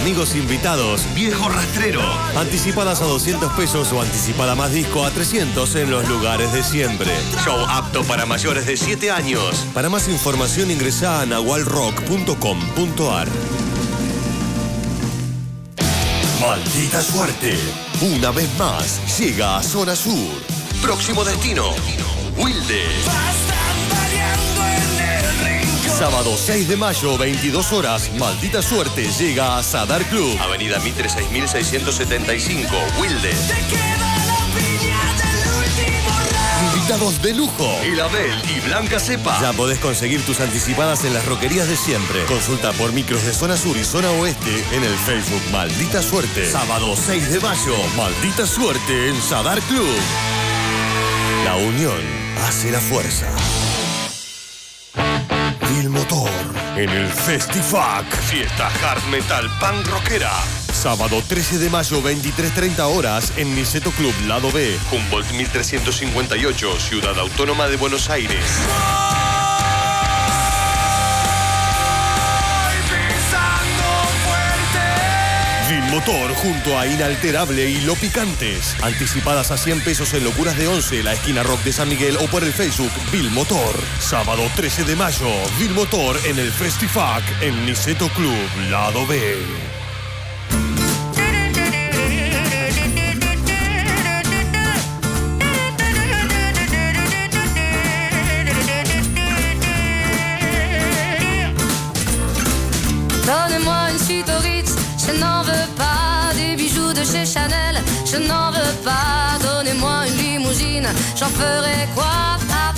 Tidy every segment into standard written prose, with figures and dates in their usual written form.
amigos invitados, Viejo Rastrero. Anticipadas a 200 pesos o anticipada más disco a 300 en los lugares de siempre. Show apto para mayores de 7 años. Para más información ingresá a nahualrock.com.ar. Maldita suerte. Una vez más llega a Zona Sur. Próximo destino, Wilde. Sábado 6 de mayo, 22 horas, Maldita Suerte llega a Sadar Club. Avenida Mitre 6675, Wilde. Invitados de lujo, El Abel y Blanca Cepa. Ya podés conseguir tus anticipadas en las roquerías de siempre. Consulta por micros de Zona Sur y Zona Oeste en el Facebook Maldita Suerte. Sábado 6 de mayo, Maldita Suerte en Sadar Club. La unión hace la fuerza. Vilmotor en el Festifac. Fiesta Hard Metal Punk Rockera. Sábado 13 de mayo, 23:30 horas en Niceto Club, lado B. Humboldt 1358, Ciudad Autónoma de Buenos Aires. Vilmotor junto a Inalterable y Lo Picantes. Anticipadas a 100 pesos en Locuras de 11, la esquina rock de San Miguel o por el Facebook Vilmotor. Sábado 13 de mayo, Vilmotor en el Festifac en Niceto Club, lado B. Donnez-moi une suite au Ritz, je n'en veux pas des bijoux de chez Chanel, je n'en veux pas. Donnez-moi une limousine, j'en ferai quoi?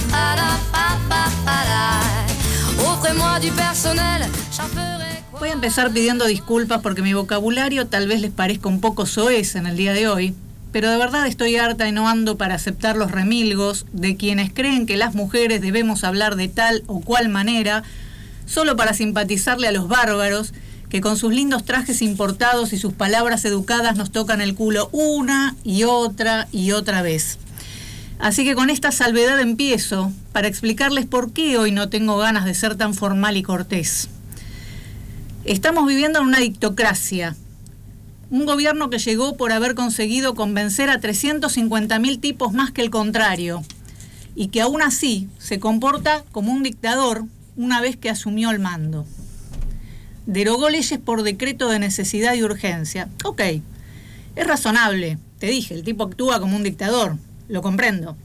Offrez-moi du personnel, j'en ferai quoi? Voy a empezar pidiendo disculpas porque mi vocabulario tal vez les parezca un poco soez en el día de hoy, pero de verdad estoy harta y no ando para aceptar los remilgos de quienes creen que las mujeres debemos hablar de tal o cual manera solo para simpatizarle a los bárbaros que con sus lindos trajes importados y sus palabras educadas nos tocan el culo una y otra vez. Así que con esta salvedad empiezo para explicarles por qué hoy no tengo ganas de ser tan formal y cortés. Estamos viviendo en una dictocracia, un gobierno que llegó por haber conseguido convencer a 350.000 tipos más que el contrario, y que aún así se comporta como un dictador una vez que asumió el mando. Derogó leyes por decreto de necesidad y urgencia. Ok, es razonable, te dije, el tipo actúa como un dictador, lo comprendo.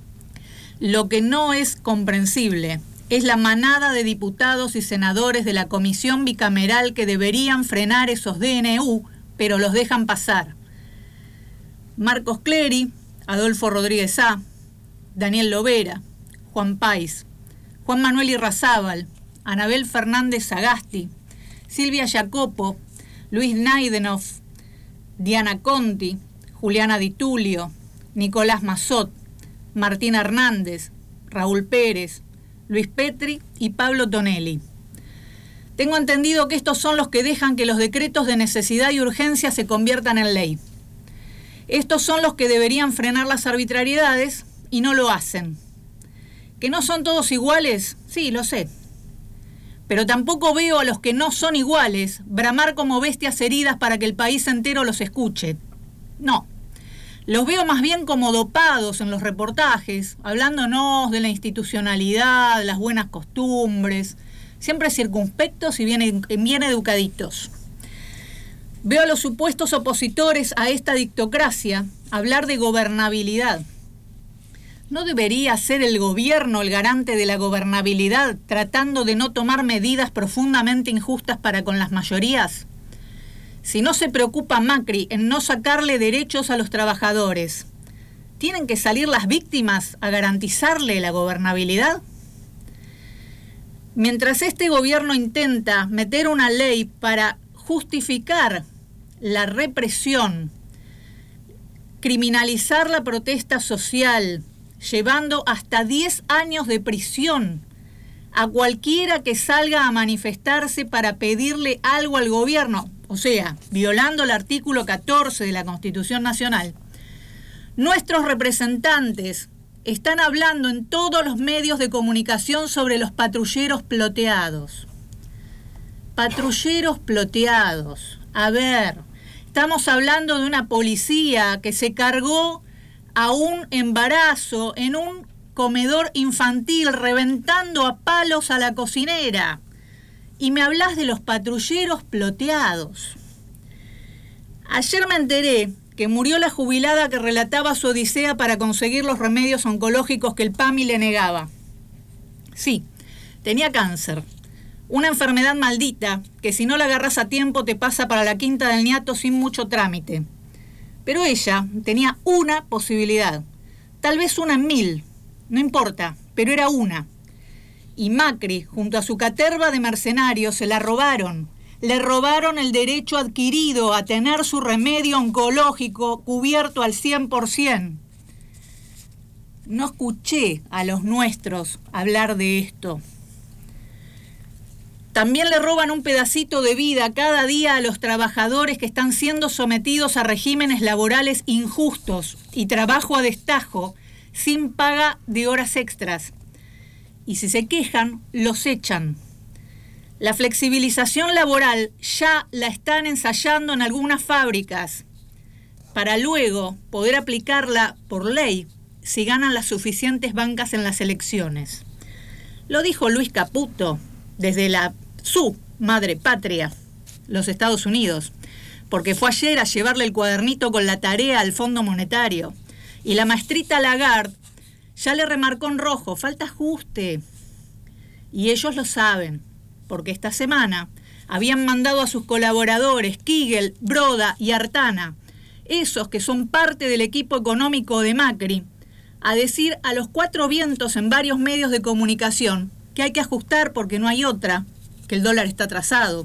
Lo que no es comprensible es la manada de diputados y senadores de la comisión bicameral que deberían frenar esos DNU, pero los dejan pasar. Marcos Clery, Adolfo Rodríguez A., Daniel Lovera, Juan Páez, Juan Manuel Irrazábal, Anabel Fernández Sagasti, Silvia Jacopo, Luis Naidenov, Diana Conti, Juliana Di Tulio, Nicolás Mazot, Martín Hernández, Raúl Pérez, Luis Petri y Pablo Tonelli. Tengo entendido que estos son los que dejan que los decretos de necesidad y urgencia se conviertan en ley. Estos son los que deberían frenar las arbitrariedades y no lo hacen. ¿Que no son todos iguales? Sí, lo sé. Pero tampoco veo a los que no son iguales bramar como bestias heridas para que el país entero los escuche. No. Los veo más bien como dopados en los reportajes, hablándonos de la institucionalidad, las buenas costumbres, siempre circunspectos y bien educaditos. Veo a los supuestos opositores a esta dictocracia hablar de gobernabilidad. ¿No debería ser el gobierno el garante de la gobernabilidad, tratando de no tomar medidas profundamente injustas para con las mayorías? Si no se preocupa Macri en no sacarle derechos a los trabajadores, ¿tienen que salir las víctimas a garantizarle la gobernabilidad? Mientras este gobierno intenta meter una ley para justificar la represión, criminalizar la protesta social, llevando hasta 10 años de prisión a cualquiera que salga a manifestarse para pedirle algo al gobierno, o sea, violando el artículo 14 de la Constitución Nacional, nuestros representantes están hablando en todos los medios de comunicación sobre los patrulleros ploteados. Patrulleros ploteados. A ver, estamos hablando de una policía que se cargó a un embarazo en un comedor infantil, reventando a palos a la cocinera. Y me hablas de los patrulleros ploteados. Ayer me enteré que murió la jubilada que relataba su odisea para conseguir los remedios oncológicos que el PAMI le negaba. Sí, tenía cáncer. Una enfermedad maldita que si no la agarras a tiempo te pasa para la quinta del niato sin mucho trámite. Pero ella tenía una posibilidad, tal vez una en 1000, no importa, pero era una. Y Macri, junto a su caterva de mercenarios, se la robaron. Le robaron el derecho adquirido a tener su remedio oncológico cubierto al 100%. No escuché a los nuestros hablar de esto. También le roban un pedacito de vida cada día a los trabajadores que están siendo sometidos a regímenes laborales injustos y trabajo a destajo, sin paga de horas extras. Y si se quejan, los echan. La flexibilización laboral ya la están ensayando en algunas fábricas, para luego poder aplicarla por ley si ganan las suficientes bancas en las elecciones. Lo dijo Luis Caputo desde su madre patria, los Estados Unidos, porque fue ayer a llevarle el cuadernito con la tarea al Fondo Monetario. Y la maestrita Lagarde ya le remarcó en rojo, falta ajuste. Y ellos lo saben, porque esta semana habían mandado a sus colaboradores, Kigel, Broda y Artana, esos que son parte del equipo económico de Macri, a decir a los 4 vientos en varios medios de comunicación que hay que ajustar porque no hay otra, que el dólar está atrasado.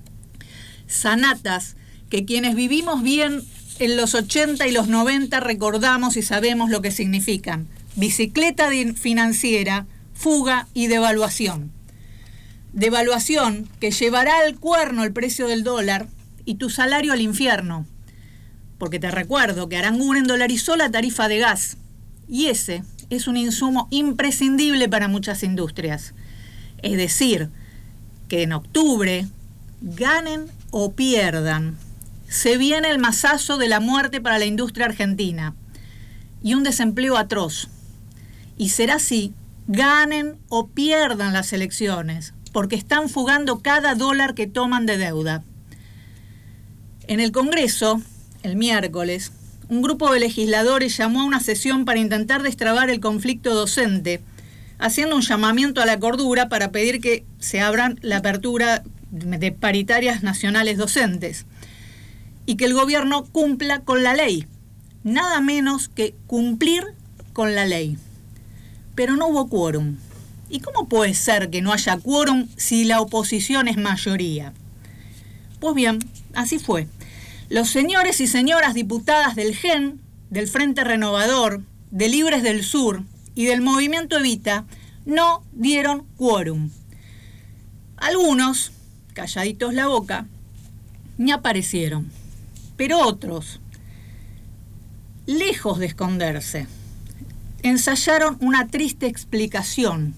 Sanatas que quienes vivimos bien en los 80 y los 90 recordamos y sabemos lo que significan. Bicicleta financiera, fuga y devaluación. Devaluación que llevará al cuerno el precio del dólar y tu salario al infierno. Porque te recuerdo que Aranguren dolarizó la tarifa de gas y ese es un insumo imprescindible para muchas industrias. Es decir, que en octubre, ganen o pierdan, se viene el mazazo de la muerte para la industria argentina y un desempleo atroz. Y será así, ganen o pierdan las elecciones, porque están fugando cada dólar que toman de deuda. En el Congreso, el miércoles, un grupo de legisladores llamó a una sesión para intentar destrabar el conflicto docente, haciendo un llamamiento a la cordura para pedir que se abran la apertura de paritarias nacionales docentes y que el gobierno cumpla con la ley, nada menos que cumplir con la ley. Pero no hubo quórum. ¿Y cómo puede ser que no haya quórum si la oposición es mayoría? Pues bien, así fue. Los señores y señoras diputadas del GEN, del Frente Renovador, de Libres del Sur y del Movimiento Evita no dieron quórum. Algunos, calladitos la boca, ni aparecieron. Pero otros, lejos de esconderse, ensayaron una triste explicación.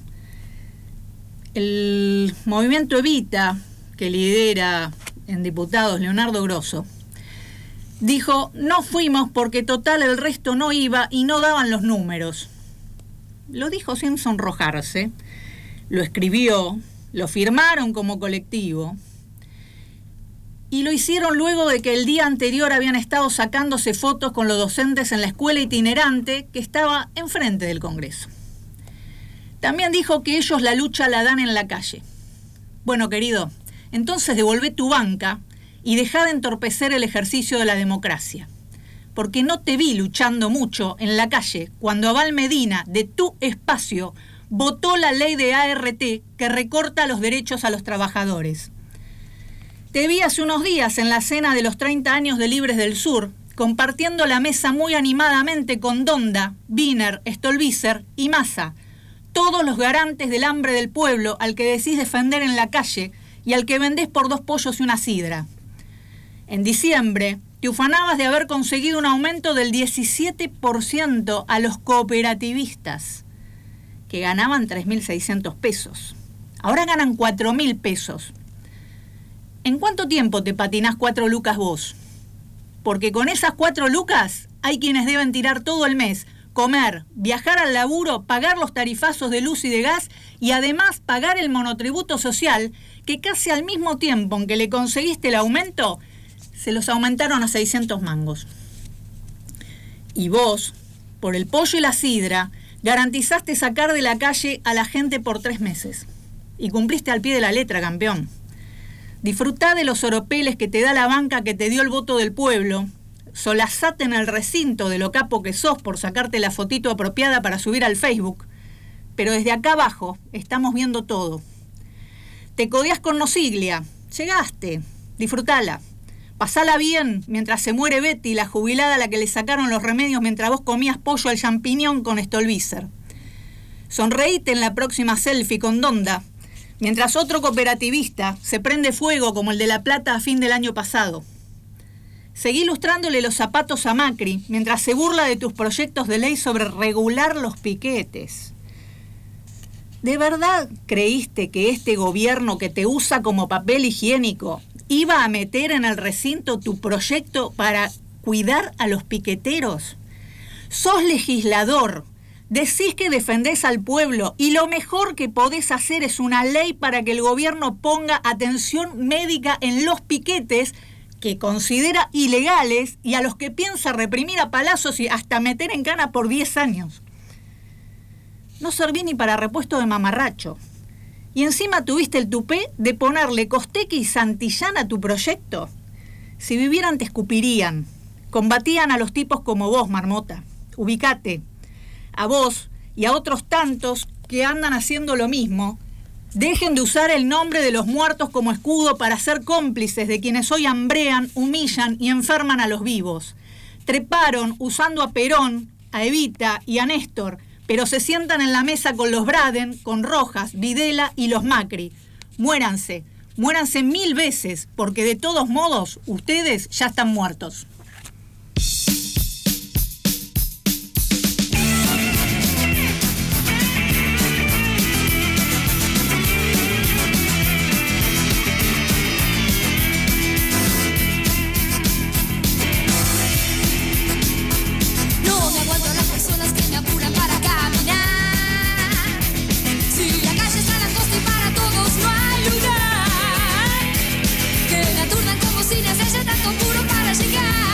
El Movimiento Evita, que lidera en diputados Leonardo Grosso, dijo, no fuimos porque total el resto no iba y no daban los números. Lo dijo sin sonrojarse, lo escribió, lo firmaron como colectivo y lo hicieron luego de que el día anterior habían estado sacándose fotos con los docentes en la escuela itinerante que estaba enfrente del Congreso. También dijo que ellos la lucha la dan en la calle. Bueno, querido, entonces devolvé tu banca y dejá de entorpecer el ejercicio de la democracia. Porque no te vi luchando mucho en la calle cuando Abal Medina, de tu espacio, votó la ley de ART que recorta los derechos a los trabajadores. Te vi hace unos días en la cena de los 30 años de Libres del Sur, compartiendo la mesa muy animadamente con Donda, Wiener, Stolbizer y Massa, todos los garantes del hambre del pueblo al que decís defender en la calle y al que vendés por 2 pollos y una sidra. En diciembre, te ufanabas de haber conseguido un aumento del 17% a los cooperativistas, que ganaban 3.600 pesos. Ahora ganan 4.000 pesos. ¿En cuánto tiempo te patinás 4 lucas vos? Porque con esas 4 lucas hay quienes deben tirar todo el mes, comer, viajar al laburo, pagar los tarifazos de luz y de gas y además pagar el monotributo social que casi al mismo tiempo en que le conseguiste el aumento, se los aumentaron a 600 mangos. Y vos, por el pollo y la sidra, garantizaste sacar de la calle a la gente por 3 meses. Y cumpliste al pie de la letra, campeón. Disfrutá de los oropeles que te da la banca que te dio el voto del pueblo. Solazate en el recinto de lo capo que sos por sacarte la fotito apropiada para subir al Facebook. Pero desde acá abajo estamos viendo todo. Te codeás con Nosiglia. Llegaste. Disfrutala. Pasala bien mientras se muere Betty, la jubilada a la que le sacaron los remedios mientras vos comías pollo al champiñón con Stolbizer. Sonreíte en la próxima selfie con Donda, mientras otro cooperativista se prende fuego como el de La Plata a fin del año pasado. Seguí lustrándole los zapatos a Macri mientras se burla de tus proyectos de ley sobre regular los piquetes. ¿De verdad creíste que este gobierno que te usa como papel higiénico iba a meter en el recinto tu proyecto para cuidar a los piqueteros? Sos legislador, decís que defendés al pueblo y lo mejor que podés hacer es una ley para que el gobierno ponga atención médica en los piquetes que considera ilegales y a los que piensa reprimir a palazos y hasta meter en cana por 10 años. No serví ni para repuesto de mamarracho. Y encima tuviste el tupé de ponerle Costequi y Santillán a tu proyecto. Si vivieran te escupirían. Combatían a los tipos como vos, marmota. Ubicate. A vos y a otros tantos que andan haciendo lo mismo, dejen de usar el nombre de los muertos como escudo para ser cómplices de quienes hoy hambrean, humillan y enferman a los vivos. Treparon usando a Perón, a Evita y a Néstor, pero se sientan en la mesa con los Braden, con Rojas, Videla y los Macri. Muéranse, muéranse 1000 veces, porque de todos modos ustedes ya están muertos. Tanto puro para llegar.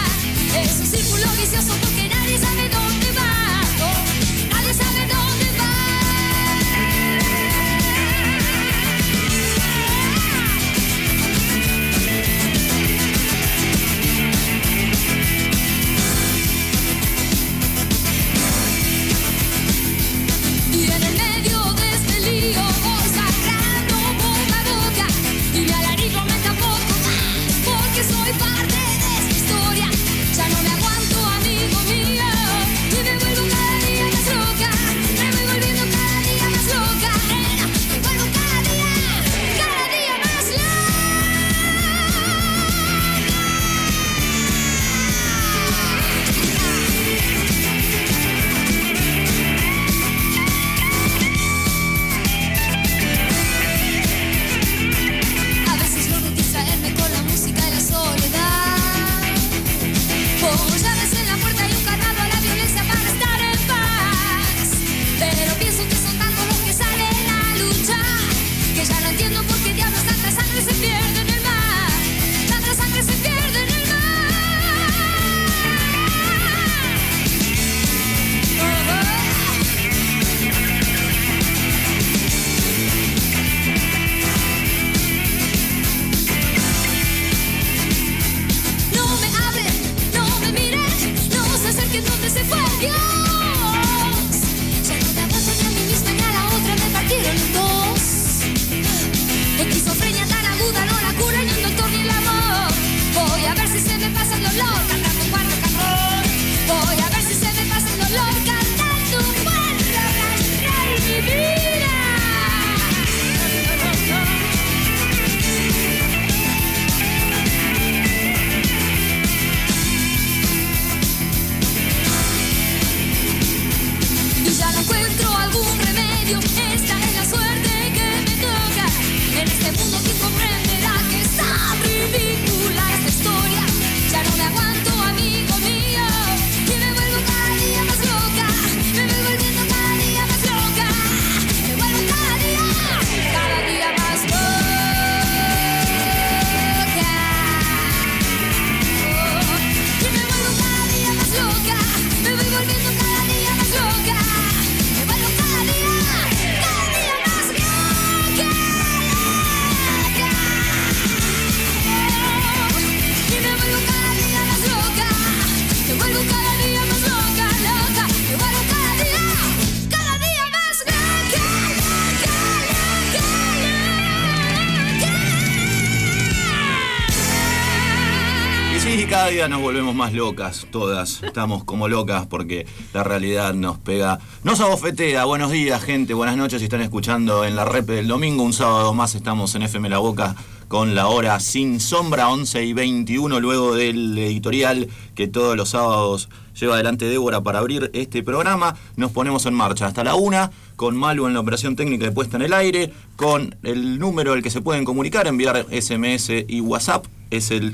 Sí, cada día nos volvemos más locas, todas. Estamos como locas porque la realidad nos pega, nos abofetea. Buenos días, gente, buenas noches. Si están escuchando en la Repe del domingo, un sábado más estamos en FM La Boca con la hora sin sombra, 11:21, luego del editorial que todos los sábados lleva adelante Débora para abrir este programa. Nos ponemos en marcha hasta la 1 con Malu en la operación técnica de puesta en el aire, con el número al que se pueden comunicar, enviar SMS y WhatsApp, es el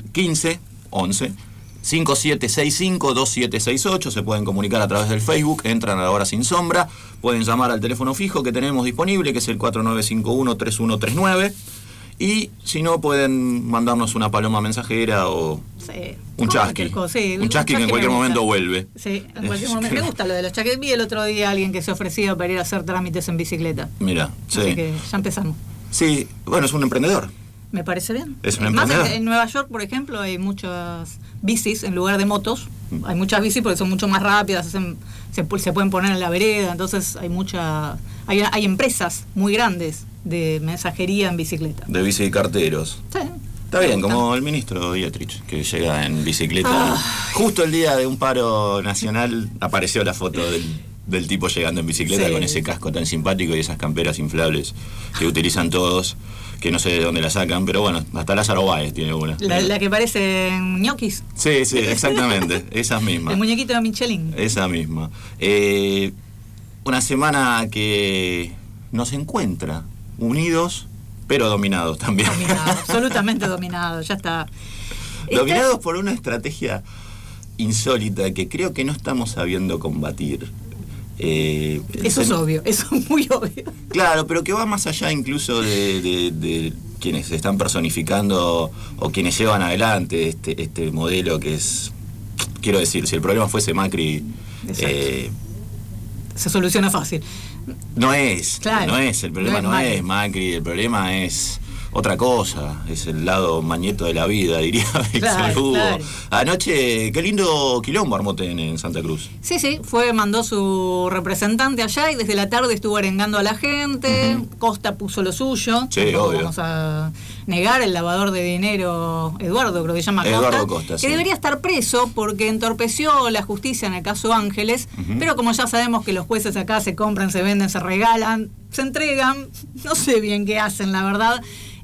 1511-5765-2768. Se pueden comunicar a través del Facebook, entran a la hora sin sombra, pueden llamar al teléfono fijo que tenemos disponible, que es el 4951-3139. Y si no, pueden mandarnos una paloma mensajera o un chasqui. Sí, un chasqui que en cualquier momento vuelve. Sí, en cualquier momento. Me gusta lo de los chasquis. Vi el otro día a alguien que se ofrecía para ir a hacer trámites en bicicleta. Mira, sí. Así que ya empezamos. Sí, bueno, es un emprendedor. Me parece bien. Es un emprendedor. Más en Nueva York, por ejemplo, hay muchas bicis en lugar de motos. Hay muchas bicis porque son mucho más rápidas, se pueden poner en la vereda, entonces hay empresas muy grandes de mensajería en bicicleta. De bicicarteros. Sí. Está bien, como el ministro Dietrich, que llega en bicicleta. Justo el día de un paro nacional apareció la foto del tipo llegando en bicicleta, sí, con ese casco tan simpático y esas camperas inflables que utilizan todos, que no sé de dónde la sacan, pero bueno, hasta Lázaro Báez tiene una. La que parece ñoquis. Sí, exactamente, esas mismas. El muñequito de Michelin. Esa misma. Una semana que nos encuentra unidos, pero dominados también. Dominados, absolutamente dominados, ya está. Dominados por una estrategia insólita que creo que no estamos sabiendo combatir. Eso es obvio, eso es muy obvio. Claro, pero que va más allá incluso de quienes están personificando o quienes llevan adelante este modelo que es, quiero decir, si el problema fuese Macri, se soluciona fácil. No es, claro, no es, el problema no es Macri, el problema es otra cosa, es el lado mañeto de la vida, diría Víctor Hugo. Claro. Anoche, qué lindo quilombo armó en Santa Cruz. Sí, mandó su representante allá y desde la tarde estuvo arengando a la gente. Costa puso lo suyo. Sí, obvio. Vamos a negar el lavador de dinero, Eduardo, creo que se llama Costa. Eduardo Costa, que sí. Debería estar preso porque entorpeció la justicia en el caso Ángeles, pero como ya sabemos que los jueces acá se compran, se venden, se regalan, se entregan, no sé bien qué hacen, la verdad.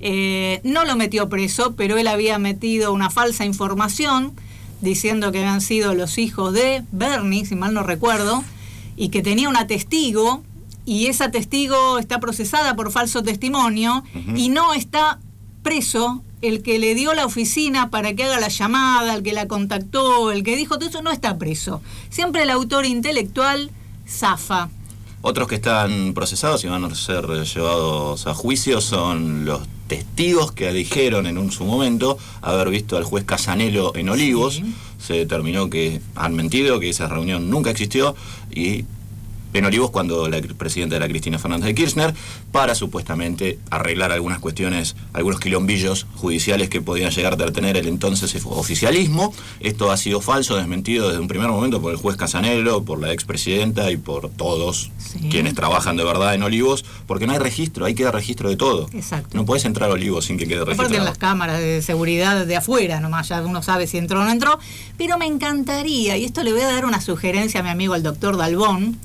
No lo metió preso, pero él había metido una falsa información diciendo que habían sido los hijos de Bernie, si mal no recuerdo, y que tenía una testigo, y esa testigo está procesada por falso testimonio, y no está preso el que le dio la oficina para que haga la llamada, el que la contactó, el que dijo todo eso, no está preso. Siempre el autor intelectual zafa. Otros que están procesados y van a ser llevados a juicio son los testigos que dijeron en su momento haber visto al juez Casanelo en Olivos. Sí. Se determinó que han mentido, que esa reunión nunca existió, y en Olivos cuando la presidenta era Cristina Fernández de Kirchner, para supuestamente arreglar algunas cuestiones, algunos quilombillos judiciales que podían llegar a tener el entonces oficialismo. Esto ha sido falso, desmentido desde un primer momento por el juez Casanelo, por la expresidenta y por todos quienes trabajan de verdad en Olivos, porque no hay registro, ahí queda registro de todo. Exacto. No podés entrar a Olivos sin que quede registrado. Aparte en las cámaras de seguridad de afuera, nomás ya uno sabe si entró o no entró, pero me encantaría, y esto le voy a dar una sugerencia a mi amigo el doctor Dalbón,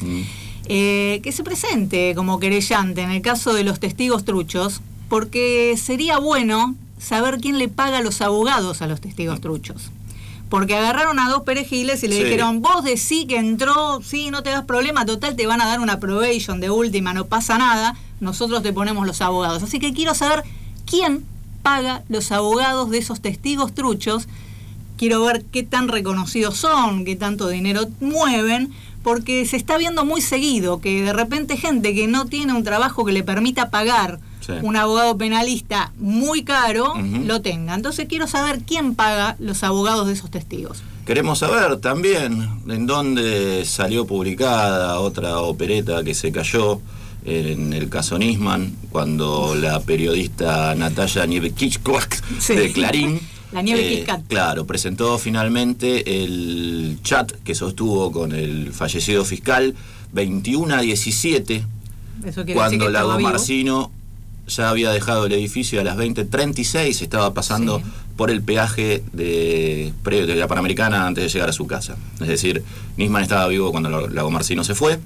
que se presente como querellante en el caso de los testigos truchos, porque sería bueno saber quién le paga a los abogados a los testigos truchos. Porque agarraron a dos perejiles y le dijeron, vos decí que entró, sí, no te das problema, total te van a dar una probation de última, no pasa nada, nosotros te ponemos los abogados. Así que quiero saber quién paga los abogados de esos testigos truchos, quiero ver qué tan reconocidos son, qué tanto dinero mueven, porque se está viendo muy seguido que de repente gente que no tiene un trabajo que le permita pagar un abogado penalista muy caro, lo tenga. Entonces quiero saber quién paga los abogados de esos testigos. Queremos saber también en dónde salió publicada otra opereta que se cayó en el caso Nisman, cuando la periodista Natalia Nievekichkoak de Clarín la nieve Kit Kat. Claro, presentó finalmente el chat que sostuvo con el fallecido fiscal 21 a 17, cuando Lago Marcino ya había dejado el edificio a las 20:36, estaba pasando por el peaje de la Panamericana antes de llegar a su casa. Es decir, Nisman estaba vivo cuando Lagomarsino se fue.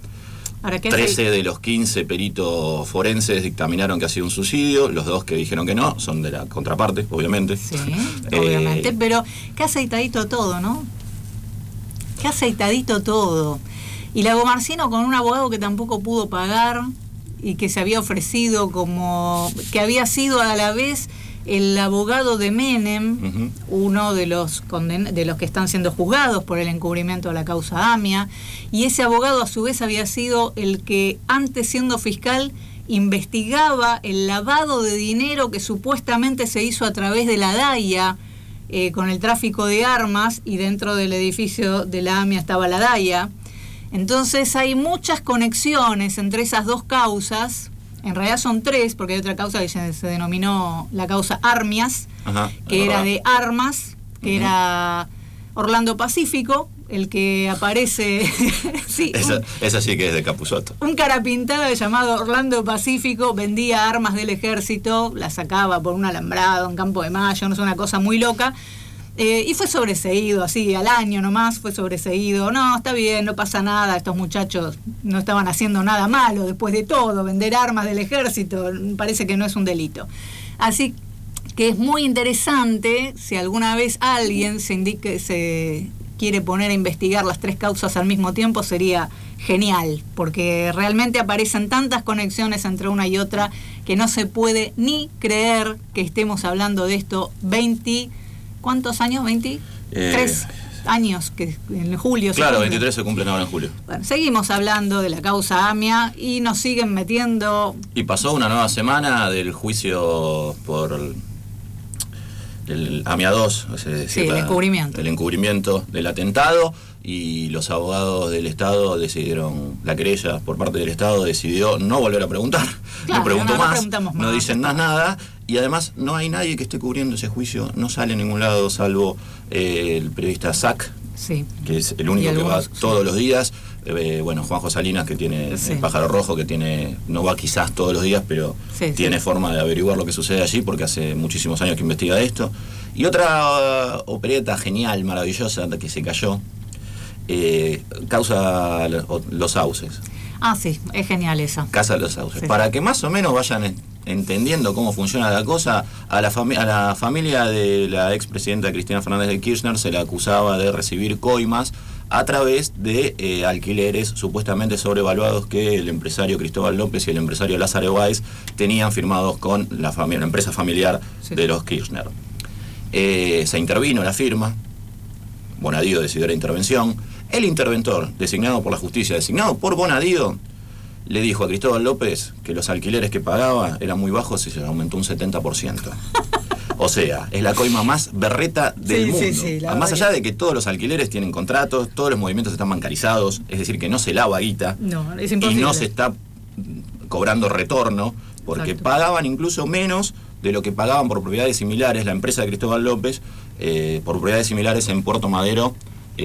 13 de los 15 peritos forenses dictaminaron que ha sido un suicidio. Los 2 que dijeron que no son de la contraparte, obviamente. Sí, obviamente, pero qué aceitadito todo, ¿no? Qué aceitadito todo. Y Lagomarsino con un abogado que tampoco pudo pagar y que se había ofrecido que había sido a la vez el abogado de Menem, uno de los que están siendo juzgados por el encubrimiento de la causa AMIA, y ese abogado a su vez había sido el que antes, siendo fiscal, investigaba el lavado de dinero que supuestamente se hizo a través de la DAIA con el tráfico de armas, y dentro del edificio de la AMIA estaba la DAIA. Entonces hay muchas conexiones entre esas dos causas. En realidad son 3, porque hay otra causa que se denominó la causa Armias, que era de armas, que era Orlando Pacífico, el que aparece... sí, esa sí que es de Capusotto. Un carapintado llamado Orlando Pacífico vendía armas del ejército, las sacaba por un alambrado en Campo de Mayo, no es una cosa muy loca. Y fue sobreseído, así, al año nomás fue sobreseído. No, está bien, no pasa nada, estos muchachos no estaban haciendo nada malo, después de todo, vender armas del ejército, parece que no es un delito. Así que es muy interesante, si alguna vez alguien se quiere poner a investigar las 3 causas al mismo tiempo, sería genial, porque realmente aparecen tantas conexiones entre una y otra que no se puede ni creer que estemos hablando de esto 20... ¿Cuántos años? 23 años, que en julio. Claro, 23 se cumplen ahora en julio. Bueno, seguimos hablando de la causa AMIA y nos siguen metiendo... Y pasó una nueva semana del juicio por el AMIA 2, es decir, el encubrimiento. El encubrimiento del atentado, y los abogados del Estado decidieron, la querella por parte del Estado decidió no volver a preguntar. Claro, no preguntó más, más, no dicen más nada. Y además no hay nadie que esté cubriendo ese juicio, no sale a ningún lado salvo el periodista Sac, que es el único que va todos los días. Juanjo Salinas, que tiene el Pájaro Rojo, que no va quizás todos los días, pero tiene forma de averiguar lo que sucede allí, porque hace muchísimos años que investiga esto. Y otra opereta genial, maravillosa, que se cayó, causa Los Sauces. Ah, sí, es genial esa. Casa de los Sauces. Para que más o menos vayan entendiendo cómo funciona la cosa, a la familia de la expresidenta Cristina Fernández de Kirchner se la acusaba de recibir coimas a través de alquileres supuestamente sobrevaluados que el empresario Cristóbal López y el empresario Lázaro Báez tenían firmados con la empresa familiar de los Kirchner. Se intervino la firma, Bonadío decidió la intervención. El interventor, designado por la justicia, designado por Bonadío, le dijo a Cristóbal López que los alquileres que pagaba eran muy bajos y se aumentó un 70%. O sea, es la coima más berreta del mundo. Más allá de que todos los alquileres tienen contratos, todos los movimientos están bancarizados, es decir, que no se lava guita. No, es imposible. Y no se está cobrando retorno, porque pagaban incluso menos de lo que pagaban por propiedades similares, la empresa de Cristóbal López, por propiedades similares en Puerto Madero,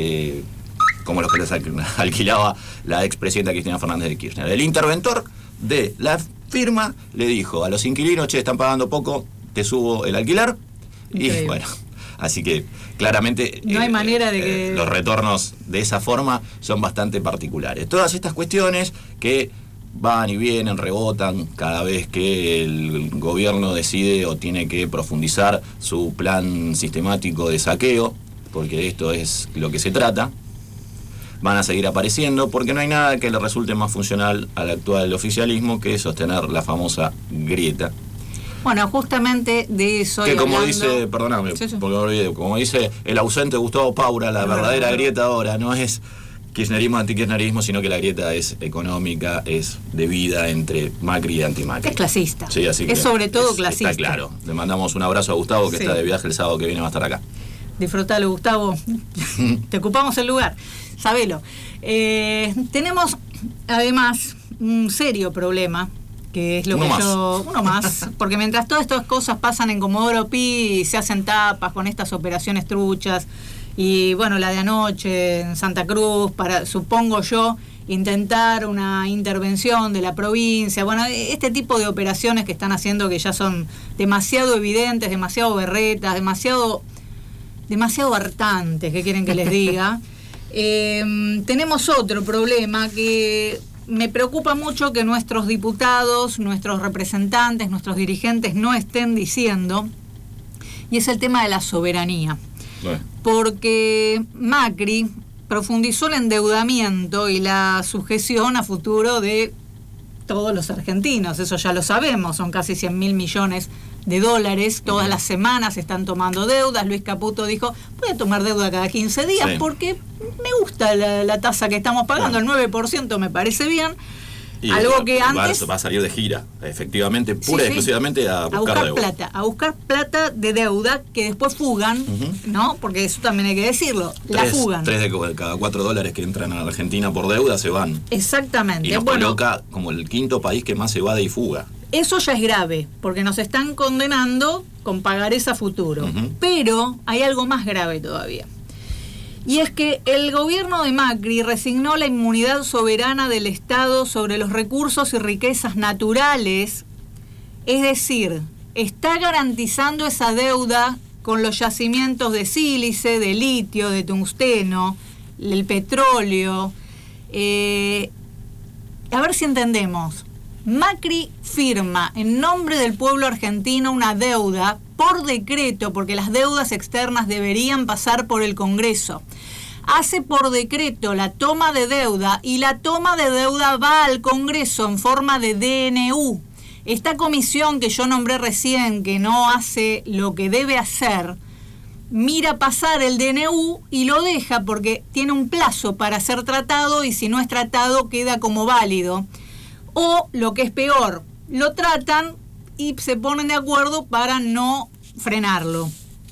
como los que les alquilaba la expresidenta Cristina Fernández de Kirchner. El interventor de la firma le dijo a los inquilinos: che, están pagando poco, te subo el alquiler. Increíble. Y bueno, así que claramente no hay manera de que... los retornos de esa forma son bastante particulares. Todas estas cuestiones que van y vienen, rebotan cada vez que el gobierno decide o tiene que profundizar su plan sistemático de saqueo, porque de esto es lo que se trata, van a seguir apareciendo, porque no hay nada que le resulte más funcional al actual oficialismo que sostener la famosa grieta. Bueno, justamente de eso... Que como dice, perdóname, porque me olvidé, como dice el ausente Gustavo Paura, la verdadera grieta ahora no es kirchnerismo, antikirchnerismo, sino que la grieta es económica, es de vida entre Macri y anti-Macri. Es clasista. Sí, así que es sobre todo clasista. Está claro. Le mandamos un abrazo a Gustavo, que está de viaje el sábado que viene, va a estar acá. Disfrutalo, Gustavo. Te ocupamos el lugar, sabelo. Tenemos además un serio problema, que es lo uno más, porque mientras todas estas cosas pasan en Comodoro Pi y se hacen tapas con estas operaciones truchas, y bueno, la de anoche en Santa Cruz, supongo yo, intentar una intervención de la provincia, bueno, este tipo de operaciones que están haciendo que ya son demasiado evidentes, demasiado berretas, demasiado hartantes, ¿qué quieren que les diga? Tenemos otro problema que me preocupa mucho que nuestros diputados, nuestros representantes, nuestros dirigentes no estén diciendo, y es el tema de la soberanía. Bueno. Porque Macri profundizó el endeudamiento y la sujeción a futuro de todos los argentinos, eso ya lo sabemos, son casi 100.000 millones de dólares, todas las semanas están tomando deudas. Luis Caputo dijo, voy a tomar deuda cada 15 días porque me gusta la tasa que estamos pagando, el 9% me parece bien. Y algo que antes va a salir de gira, efectivamente, pura y exclusivamente a buscar deuda. Plata, a buscar plata de deuda que después fugan, ¿no? Porque eso también hay que decirlo, la fugan. 3 de cada 4 dólares que entran a la Argentina por deuda se van. Exactamente. Y nos coloca como el 5º país que más evade y fuga. Eso ya es grave, porque nos están condenando con pagarés a futuro. Pero hay algo más grave todavía. Y es que el gobierno de Macri resignó la inmunidad soberana del Estado sobre los recursos y riquezas naturales, es decir, está garantizando esa deuda con los yacimientos de sílice, de litio, de tungsteno, el petróleo. A ver si entendemos. Macri firma en nombre del pueblo argentino una deuda por decreto, porque las deudas externas deberían pasar por el Congreso. Hace por decreto la toma de deuda y la toma de deuda va al Congreso en forma de DNU. Esta comisión que yo nombré recién, que no hace lo que debe hacer, mira pasar el DNU y lo deja porque tiene un plazo para ser tratado y si no es tratado queda como válido. O, lo que es peor, lo tratan y se ponen de acuerdo para no frenarlo.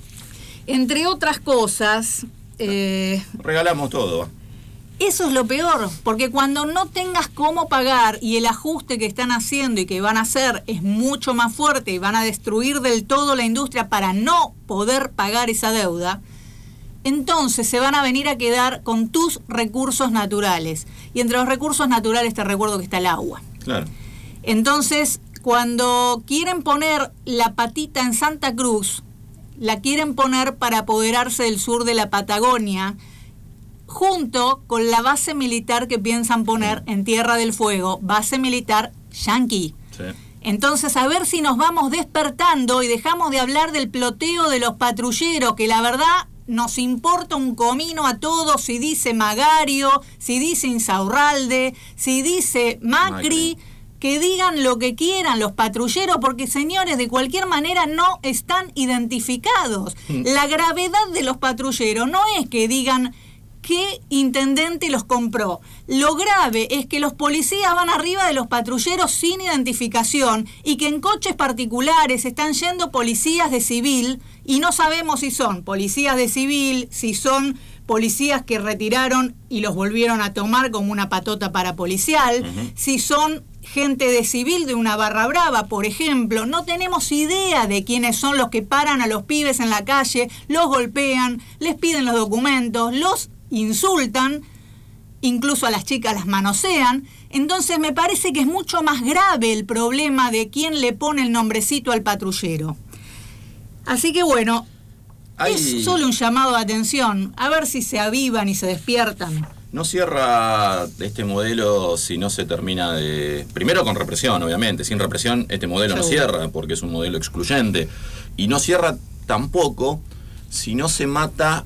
Entre otras cosas... regalamos todo. Eso es lo peor, porque cuando no tengas cómo pagar y el ajuste que están haciendo y que van a hacer es mucho más fuerte y van a destruir del todo la industria para no poder pagar esa deuda, entonces se van a venir a quedar con tus recursos naturales. Y entre los recursos naturales te recuerdo que está el agua. Claro. Entonces, cuando quieren poner la patita en Santa Cruz, la quieren poner para apoderarse del sur de la Patagonia, junto con la base militar que piensan poner en Tierra del Fuego, base militar yanqui. Sí. Entonces, a ver si nos vamos despertando y dejamos de hablar del ploteo de los patrulleros, que la verdad nos importa un comino a todos si dice Magario, si dice Insaurralde, si dice Macri, que digan lo que quieran los patrulleros, porque señores, de cualquier manera no están identificados. La gravedad de los patrulleros no es que digan qué intendente los compró. Lo grave es que los policías van arriba de los patrulleros sin identificación y que en coches particulares están yendo policías de civil y no sabemos si son policías de civil, si son policías que retiraron y los volvieron a tomar como una patota parapolicial, si son gente de civil de una barra brava, por ejemplo. No tenemos idea de quiénes son los que paran a los pibes en la calle, los golpean, les piden los documentos, los insultan, incluso a las chicas las manosean. Entonces me parece que es mucho más grave el problema de quién le pone el nombrecito al patrullero. Así que bueno, es solo un llamado de atención, a ver si se avivan y se despiertan. No cierra este modelo si no se termina de... Primero con represión, obviamente. Sin represión este modelo no cierra, porque es un modelo excluyente. Y no cierra tampoco si no se mata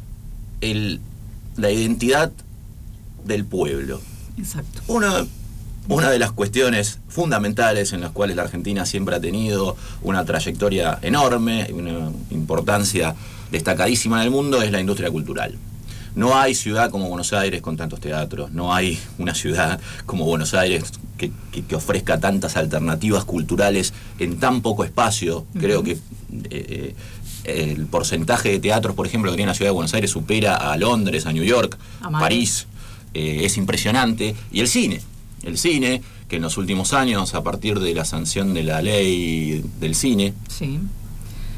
la identidad del pueblo. Exacto. Una de las cuestiones fundamentales en las cuales la Argentina siempre ha tenido una trayectoria enorme, una importancia destacadísima en el mundo, es la industria cultural. No hay ciudad como Buenos Aires con tantos teatros, no hay una ciudad como Buenos Aires que ofrezca tantas alternativas culturales en tan poco espacio. Creo que el porcentaje de teatros, por ejemplo, que tiene la ciudad de Buenos Aires supera a Londres, a New York, a París. Es impresionante. Y el cine, que en los últimos años, a partir de la sanción de la ley del cine,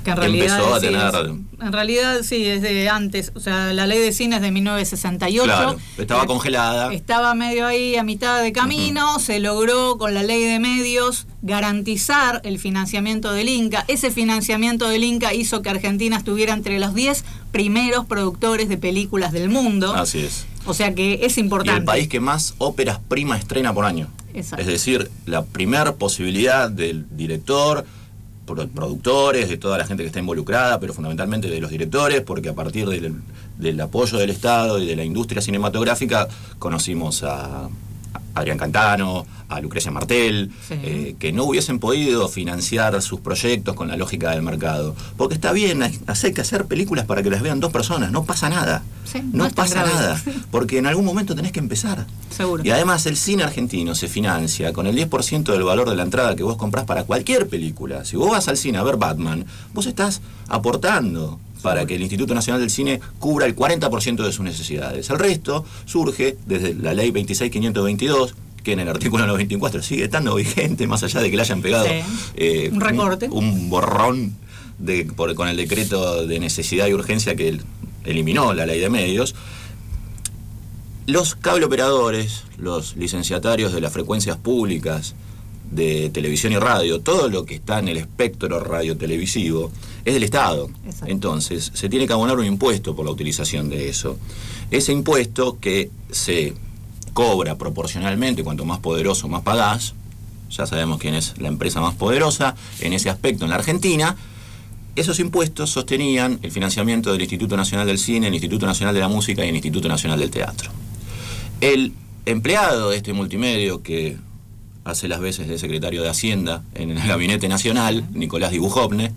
Que en realidad empezó a tener... En realidad sí, es de antes. O sea, la ley de cine es de 1968. Claro, estaba congelada. Estaba medio ahí a mitad de camino. Se logró con la ley de medios garantizar el financiamiento del Inca. Ese financiamiento del Inca hizo que Argentina estuviera entre los 10 primeros productores de películas del mundo. Así es. O sea que es importante. Y el país que más óperas prima estrena por año. Exacto. Es decir, la primera posibilidad del director, productores, de toda la gente que está involucrada, pero fundamentalmente de los directores, porque a partir del apoyo del Estado y de la industria cinematográfica conocimos a Adrián Cantano, a Lucrecia Martel, sí. Que no hubiesen podido financiar sus proyectos con la lógica del mercado. Porque está bien, hay que hacer películas para que las vean 2 personas, no pasa nada. Sí, no pasa nada, porque en algún momento tenés que empezar. Seguro. Y además el cine argentino se financia con el 10% del valor de la entrada que vos comprás para cualquier película. Si vos vas al cine a ver Batman, vos estás aportando para que el Instituto Nacional del Cine cubra el 40% de sus necesidades. El resto surge desde la ley 26.522, que en el artículo 94 sigue estando vigente, más allá de que le hayan pegado un recorte, un borrón con el decreto de necesidad y urgencia que eliminó la ley de medios. Los cableoperadores, los licenciatarios de las frecuencias públicas de televisión y radio, todo lo que está en el espectro radiotelevisivo es del Estado. Exacto. Entonces se tiene que abonar un impuesto por la utilización de eso. Ese impuesto que se cobra proporcionalmente, cuanto más poderoso más pagás. Ya sabemos quién es la empresa más poderosa en ese aspecto en la Argentina. Esos impuestos sostenían el financiamiento del Instituto Nacional del Cine, el Instituto Nacional de la Música y el Instituto Nacional del Teatro. El empleado de este multimedio que hace las veces de secretario de Hacienda en el Gabinete Nacional, Nicolás Di Bujovne,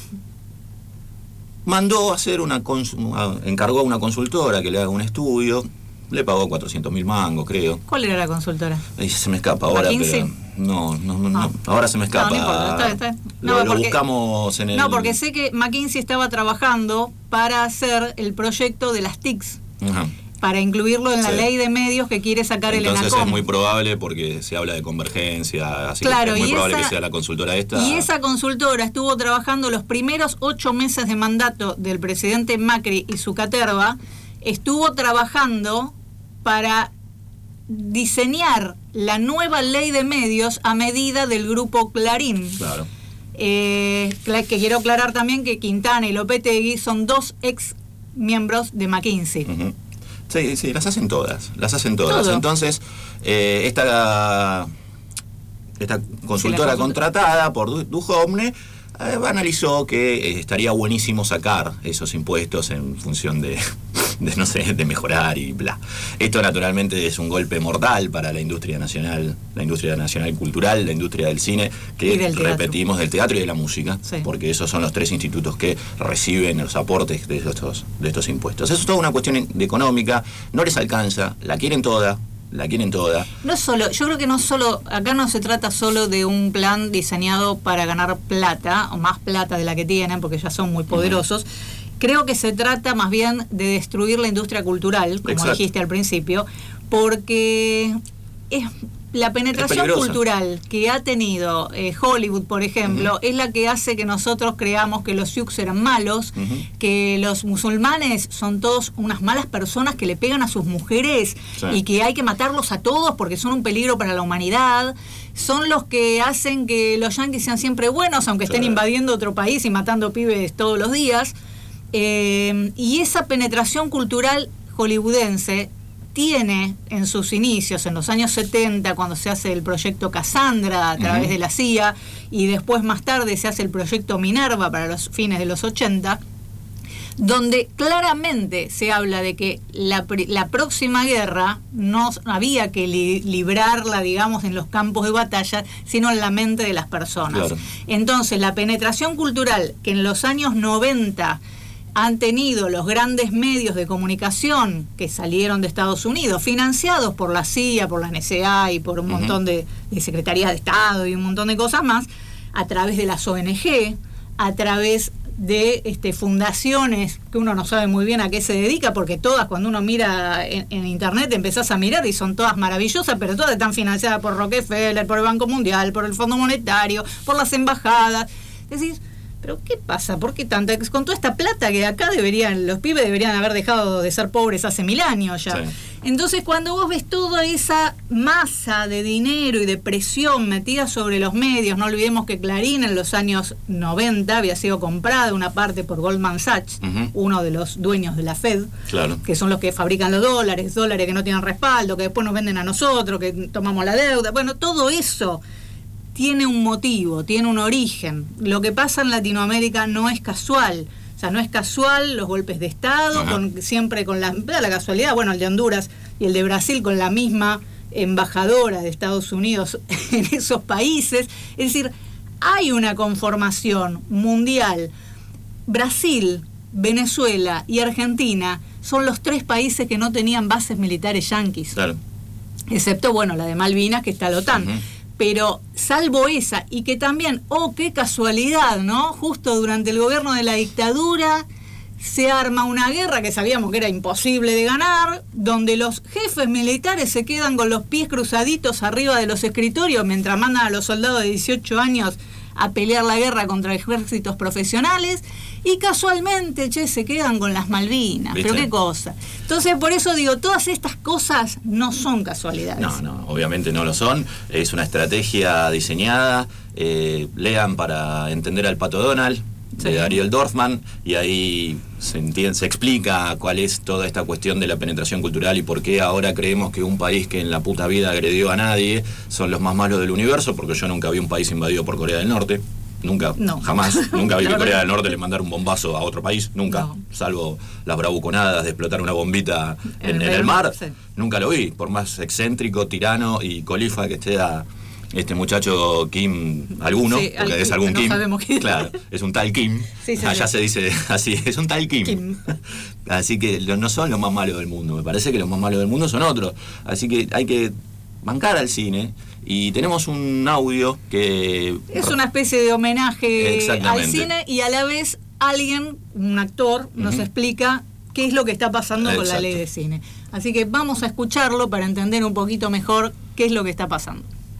mandó hacer encargó a una consultora que le haga un estudio, le pagó 400.000 mangos, creo. ¿Cuál era la consultora? Se me escapa ahora, pero no, ahora se me escapa. No importa, está. Lo buscamos en el... No, porque sé que McKinsey estaba trabajando para hacer el proyecto de las TICs. Ajá. Para incluirlo en la ley de medios que quiere sacar el ENACOM. Entonces es muy probable porque se habla de convergencia, así claro, que es muy probable que sea la consultora esta. Y esa consultora estuvo trabajando los primeros 8 meses de mandato del presidente Macri y su caterva, estuvo trabajando para diseñar la nueva ley de medios a medida del grupo Clarín. Claro. Que quiero aclarar también que Quintana y Lopetegui son 2 ex miembros de McKinsey. Uh-huh. Sí, las hacen todas. Todo. Entonces, esta consultora contratada por Duhovne analizó que estaría buenísimo sacar esos impuestos en función de mejorar y bla. Esto naturalmente es un golpe mortal para la industria nacional cultural, la industria del cine, que repetimos, del teatro y de la música, sí. Porque esos son los 3 institutos que reciben los aportes de estos impuestos. Eso es toda una cuestión económica, no les alcanza, la quieren toda. No solo, yo creo que acá no se trata solo de un plan diseñado para ganar plata, o más plata de la que tienen, porque ya son muy poderosos. Uh-huh. Creo que se trata más bien de destruir la industria cultural, como Exacto. dijiste al principio, porque es la penetración cultural que ha tenido Hollywood, por ejemplo, uh-huh. es la que hace que nosotros creamos que los sioux eran malos, uh-huh. que los musulmanes son todos unas malas personas que le pegan a sus mujeres sí. y que hay que matarlos a todos porque son un peligro para la humanidad. Son los que hacen que los yanquis sean siempre buenos, aunque estén invadiendo otro país y matando pibes todos los días. Y esa penetración cultural hollywoodense tiene en sus inicios, en los años 70, cuando se hace el proyecto Cassandra a través de la CIA, y después más tarde se hace el proyecto Minerva para los fines de los 80, donde claramente se habla de que la próxima guerra no había que librarla, digamos, en los campos de batalla, sino en la mente de las personas. Claro. Entonces, la penetración cultural que en los años 90 han tenido los grandes medios de comunicación que salieron de Estados Unidos, financiados por la CIA, por la NSA y por un montón de secretarías de Estado y un montón de cosas más, a través de las ONG, a través de fundaciones que uno no sabe muy bien a qué se dedica, porque todas, cuando uno mira en internet, empezás a mirar y son todas maravillosas, pero todas están financiadas por Rockefeller, por el Banco Mundial, por el Fondo Monetario, por las embajadas. Es decir, pero ¿qué pasa? ¿Por qué tanta? Con toda esta plata que acá los pibes deberían haber dejado de ser pobres hace 1000 años ya. Sí. Entonces, cuando vos ves toda esa masa de dinero y de presión metida sobre los medios, no olvidemos que Clarín en los años 90 había sido comprada una parte por Goldman Sachs, uno de los dueños de la Fed, claro, que son los que fabrican los dólares que no tienen respaldo, que después nos venden a nosotros, que tomamos la deuda. Bueno, todo eso tiene un motivo, tiene un origen. Lo que pasa en Latinoamérica no es casual. O sea, no es casual los golpes de Estado, siempre con la casualidad, bueno, el de Honduras y el de Brasil con la misma embajadora de Estados Unidos en esos países. Es decir, hay una conformación mundial. Brasil, Venezuela y Argentina son los 3 países que no tenían bases militares yanquis. Claro. Excepto, bueno, la de Malvinas, que está la OTAN. Pero salvo esa, y que también, qué casualidad, ¿no? Justo durante el gobierno de la dictadura se arma una guerra que sabíamos que era imposible de ganar, donde los jefes militares se quedan con los pies cruzaditos arriba de los escritorios mientras mandan a los soldados de 18 años a pelear la guerra contra ejércitos profesionales, y casualmente, se quedan con las Malvinas. ¿Viste? Pero qué cosa. Entonces, por eso digo, todas estas cosas no son casualidades. No, obviamente no lo son. Es una estrategia diseñada. Lean para entender al Pato Donald, de Ariel Dorfman, y ahí se explica cuál es toda esta cuestión de la penetración cultural y por qué ahora creemos que un país que en la puta vida agredió a nadie son los más malos del universo, porque yo nunca vi un país invadido por Corea del Norte. Nunca, jamás, nunca vi que Corea del Norte le mandara un bombazo a otro país, nunca, salvo las bravuconadas de explotar una bombita en el mar, nunca lo vi, por más excéntrico, tirano y colifa que esté este muchacho Kim alguno, porque es algún Kim, claro, es un tal Kim, allá se dice así, es un tal Kim. Así que no son los más malos del mundo, me parece que los más malos del mundo son otros, así que hay que bancar al cine. Y tenemos un audio que es una especie de homenaje al cine, y a la vez un actor, nos explica qué es lo que está pasando con la ley de cine. Así que vamos a escucharlo para entender un poquito mejor qué es lo que está pasando.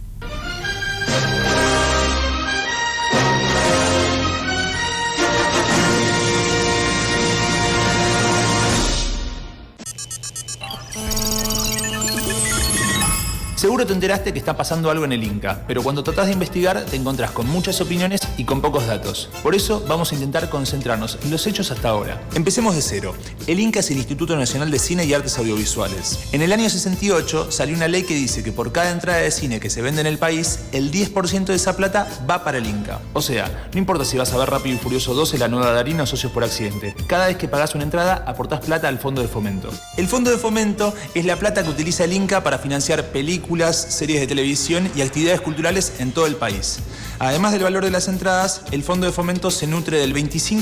Seguro te enteraste que está pasando algo en el Inca, pero cuando tratás de investigar te encontrás con muchas opiniones y con pocos datos. Por eso vamos a intentar concentrarnos en los hechos hasta ahora. Empecemos de cero. El Inca es el Instituto Nacional de Cine y Artes Audiovisuales. En el año 68 salió una ley que dice que por cada entrada de cine que se vende en el país, el 10% de esa plata va para el Inca. O sea, no importa si vas a ver Rápido y Furioso 12, La Nueva Darín o Socios por Accidente. Cada vez que pagás una entrada, aportás plata al Fondo de Fomento. El Fondo de Fomento es la plata que utiliza el Inca para financiar películas, series de televisión y actividades culturales en todo el país. Además del valor de las entradas, el Fondo de Fomento se nutre del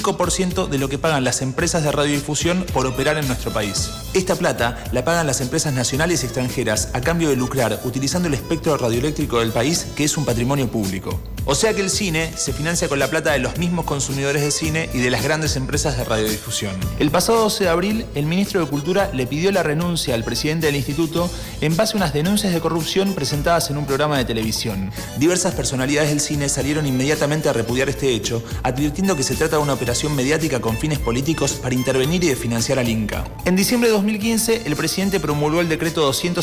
25% de lo que pagan las empresas de radiodifusión por operar en nuestro país. Esta plata la pagan las empresas nacionales y extranjeras a cambio de lucrar utilizando el espectro radioeléctrico del país, que es un patrimonio público. O sea que el cine se financia con la plata de los mismos consumidores de cine y de las grandes empresas de radiodifusión. El pasado 12 de abril, el ministro de Cultura le pidió la renuncia al presidente del instituto en base a unas denuncias de corrupción presentadas en un programa de televisión. Diversas personalidades del cine salieron inmediatamente a repudiar este hecho, advirtiendo que se trata de una operación mediática con fines políticos para intervenir y de financiar al Inca. En diciembre de 2015, el presidente promulgó el decreto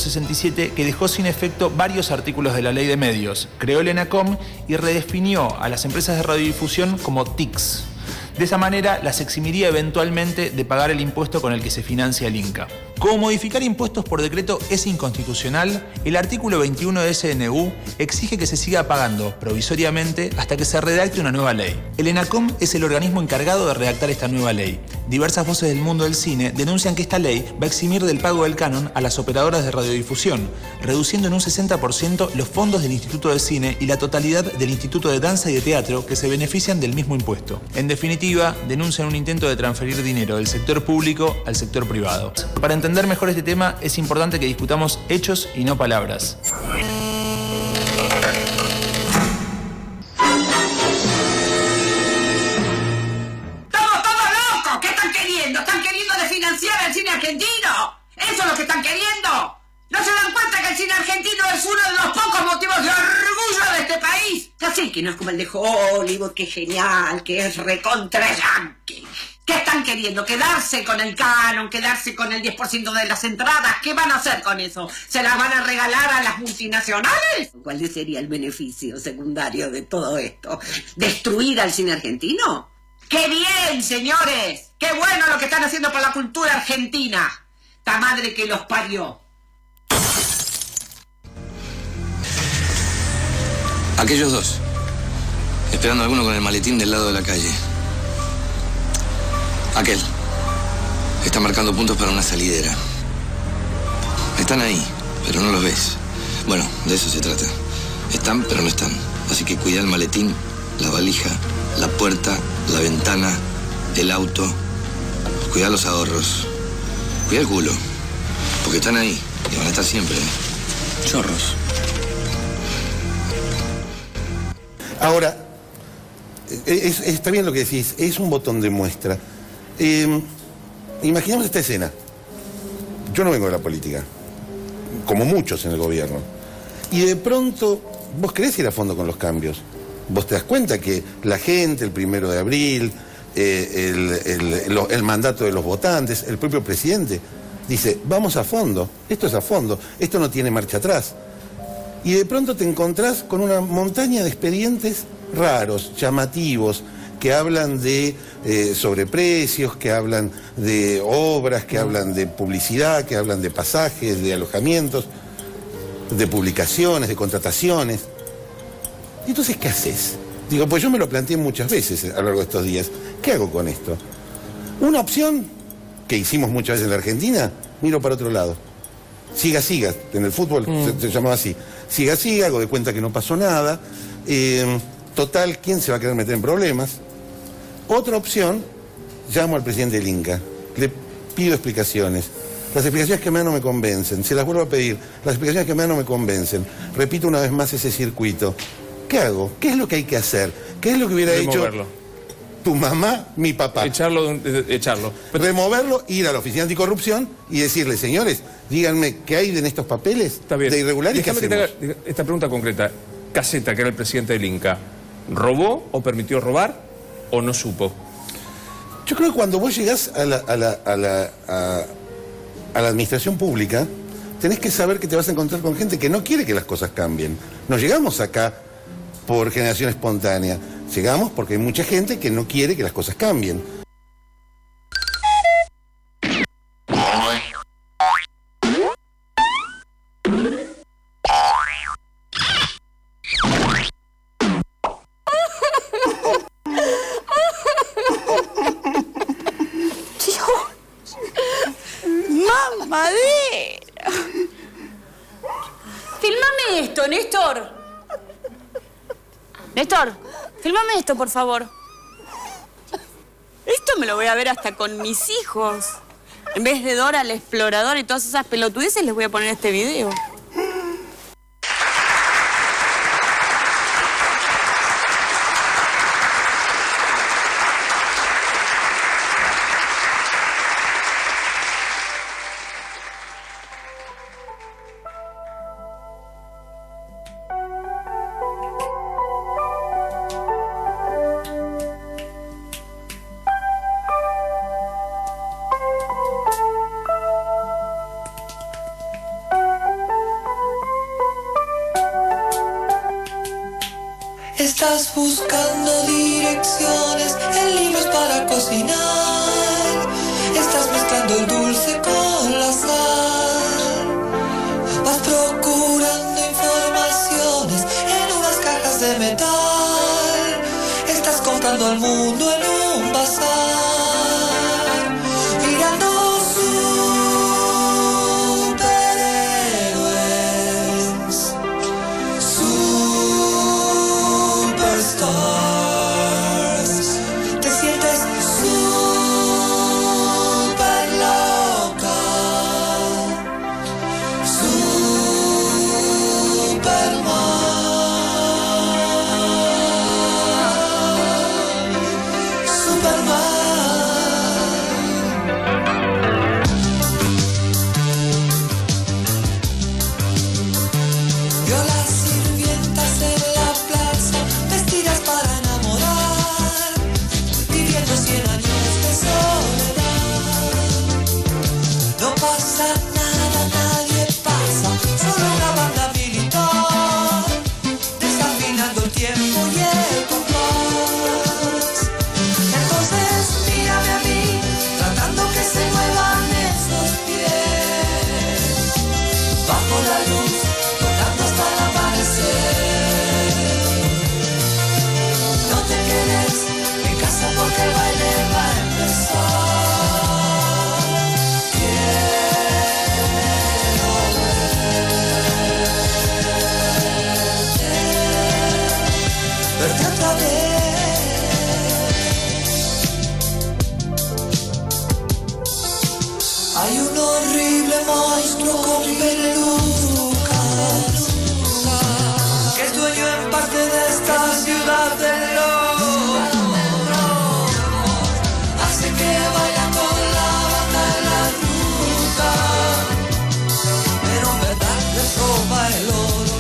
267 que dejó sin efecto varios artículos de la ley de medios, creó el ENACOM y redefinió a las empresas de radiodifusión como TICs. De esa manera las eximiría eventualmente de pagar el impuesto con el que se financia el Inca. Como modificar impuestos por decreto es inconstitucional, el artículo 21 de SNU exige que se siga pagando provisoriamente hasta que se redacte una nueva ley. El ENACOM es el organismo encargado de redactar esta nueva ley. Diversas voces del mundo del cine denuncian que esta ley va a eximir del pago del canon a las operadoras de radiodifusión, reduciendo en un 60% los fondos del Instituto de Cine y la totalidad del Instituto de Danza y de Teatro que se benefician del mismo impuesto. En definitiva, denuncian un intento de transferir dinero del sector público al sector privado. Para entender mejor este tema, es importante que discutamos hechos y no palabras. ¡Estamos todos locos! ¿Qué están queriendo? ¿Están queriendo desfinanciar al cine argentino? ¿Eso es lo que están queriendo? ¿No se dan cuenta que el cine argentino es uno de los pocos motivos de orgullo de este país? Así que no es como el de Hollywood, que es genial, que es recontra yankee. ¿Qué están queriendo? ¿Quedarse con el canon? ¿Quedarse con el 10% de las entradas? ¿Qué van a hacer con eso? ¿Se las van a regalar a las multinacionales? ¿Cuál sería el beneficio secundario de todo esto? ¿Destruir al cine argentino? ¡Qué bien, señores! ¡Qué bueno lo que están haciendo por la cultura argentina! ¡Ta madre que los parió! Aquellos dos, esperando a alguno con el maletín del lado de la calle. Aquel está marcando puntos para una salidera. Están ahí, pero no los ves. Bueno, de eso se trata. Están, pero no están. Así que cuida el maletín, la valija, la puerta, la ventana, el auto. Cuida los ahorros. Cuida el culo. Porque están ahí y van a estar siempre. Chorros. Ahora, está bien lo que decís, es un botón de muestra. Imaginemos esta escena. Yo no vengo de la política, como muchos en el gobierno. Y de pronto, vos querés ir a fondo con los cambios. Vos te das cuenta que la gente, el 1 de abril, el mandato de los votantes, el propio presidente, dice, vamos a fondo, esto es a fondo, esto no tiene marcha atrás. Y de pronto te encontrás con una montaña de expedientes raros, llamativos, que hablan de sobreprecios, que hablan de obras, que hablan de publicidad, que hablan de pasajes, de alojamientos, de publicaciones, de contrataciones. ¿Y entonces qué haces? Digo, pues yo me lo planteé muchas veces a lo largo de estos días. ¿Qué hago con esto? Una opción que hicimos muchas veces en la Argentina, miro para otro lado. Siga, siga. En el fútbol se llamaba así. Siga, siga, hago de cuenta que no pasó nada. Total, ¿quién se va a querer meter en problemas? Otra opción, llamo al presidente del Inca. Le pido explicaciones. Las explicaciones que me dan no me convencen. Se las vuelvo a pedir. Las explicaciones que me dan no me convencen. Repito una vez más ese circuito. ¿Qué hago? ¿Qué es lo que hay que hacer? ¿Qué es lo que hubiera hecho tu mamá, mi papá? Echarlo. Removerlo, ir a la oficina anticorrupción y decirle, señores, díganme qué hay en estos papeles de irregulares. Déjame que te haga esta pregunta concreta. Caseta, que era el presidente del Inca, ¿robó o permitió robar o no supo? Yo creo que cuando vos llegás a la administración pública, tenés que saber que te vas a encontrar con gente que no quiere que las cosas cambien. No llegamos acá por generación espontánea. Llegamos porque hay mucha gente que no quiere que las cosas cambien. ¡Mamadera! Fílmame esto, Néstor. Néstor, fílmame esto, por favor. Esto me lo voy a ver hasta con mis hijos. En vez de Dora la Exploradora y todas esas pelotudeces, les voy a poner este video. Estás buscando direcciones en libros para cocinar. Estás mezclando el dulce con la sal. Vas procurando informaciones en unas cajas de metal. Estás contando al mundo en un bazar. Mirando superhéroes. Superstars. Te sientes super loca. Superman. Superman. terrible monstruo con pelucas, que es dueño en parte de esta ciudad del loco. Hace que vaya con la banda en la ruta, pero en verdad les roba el oro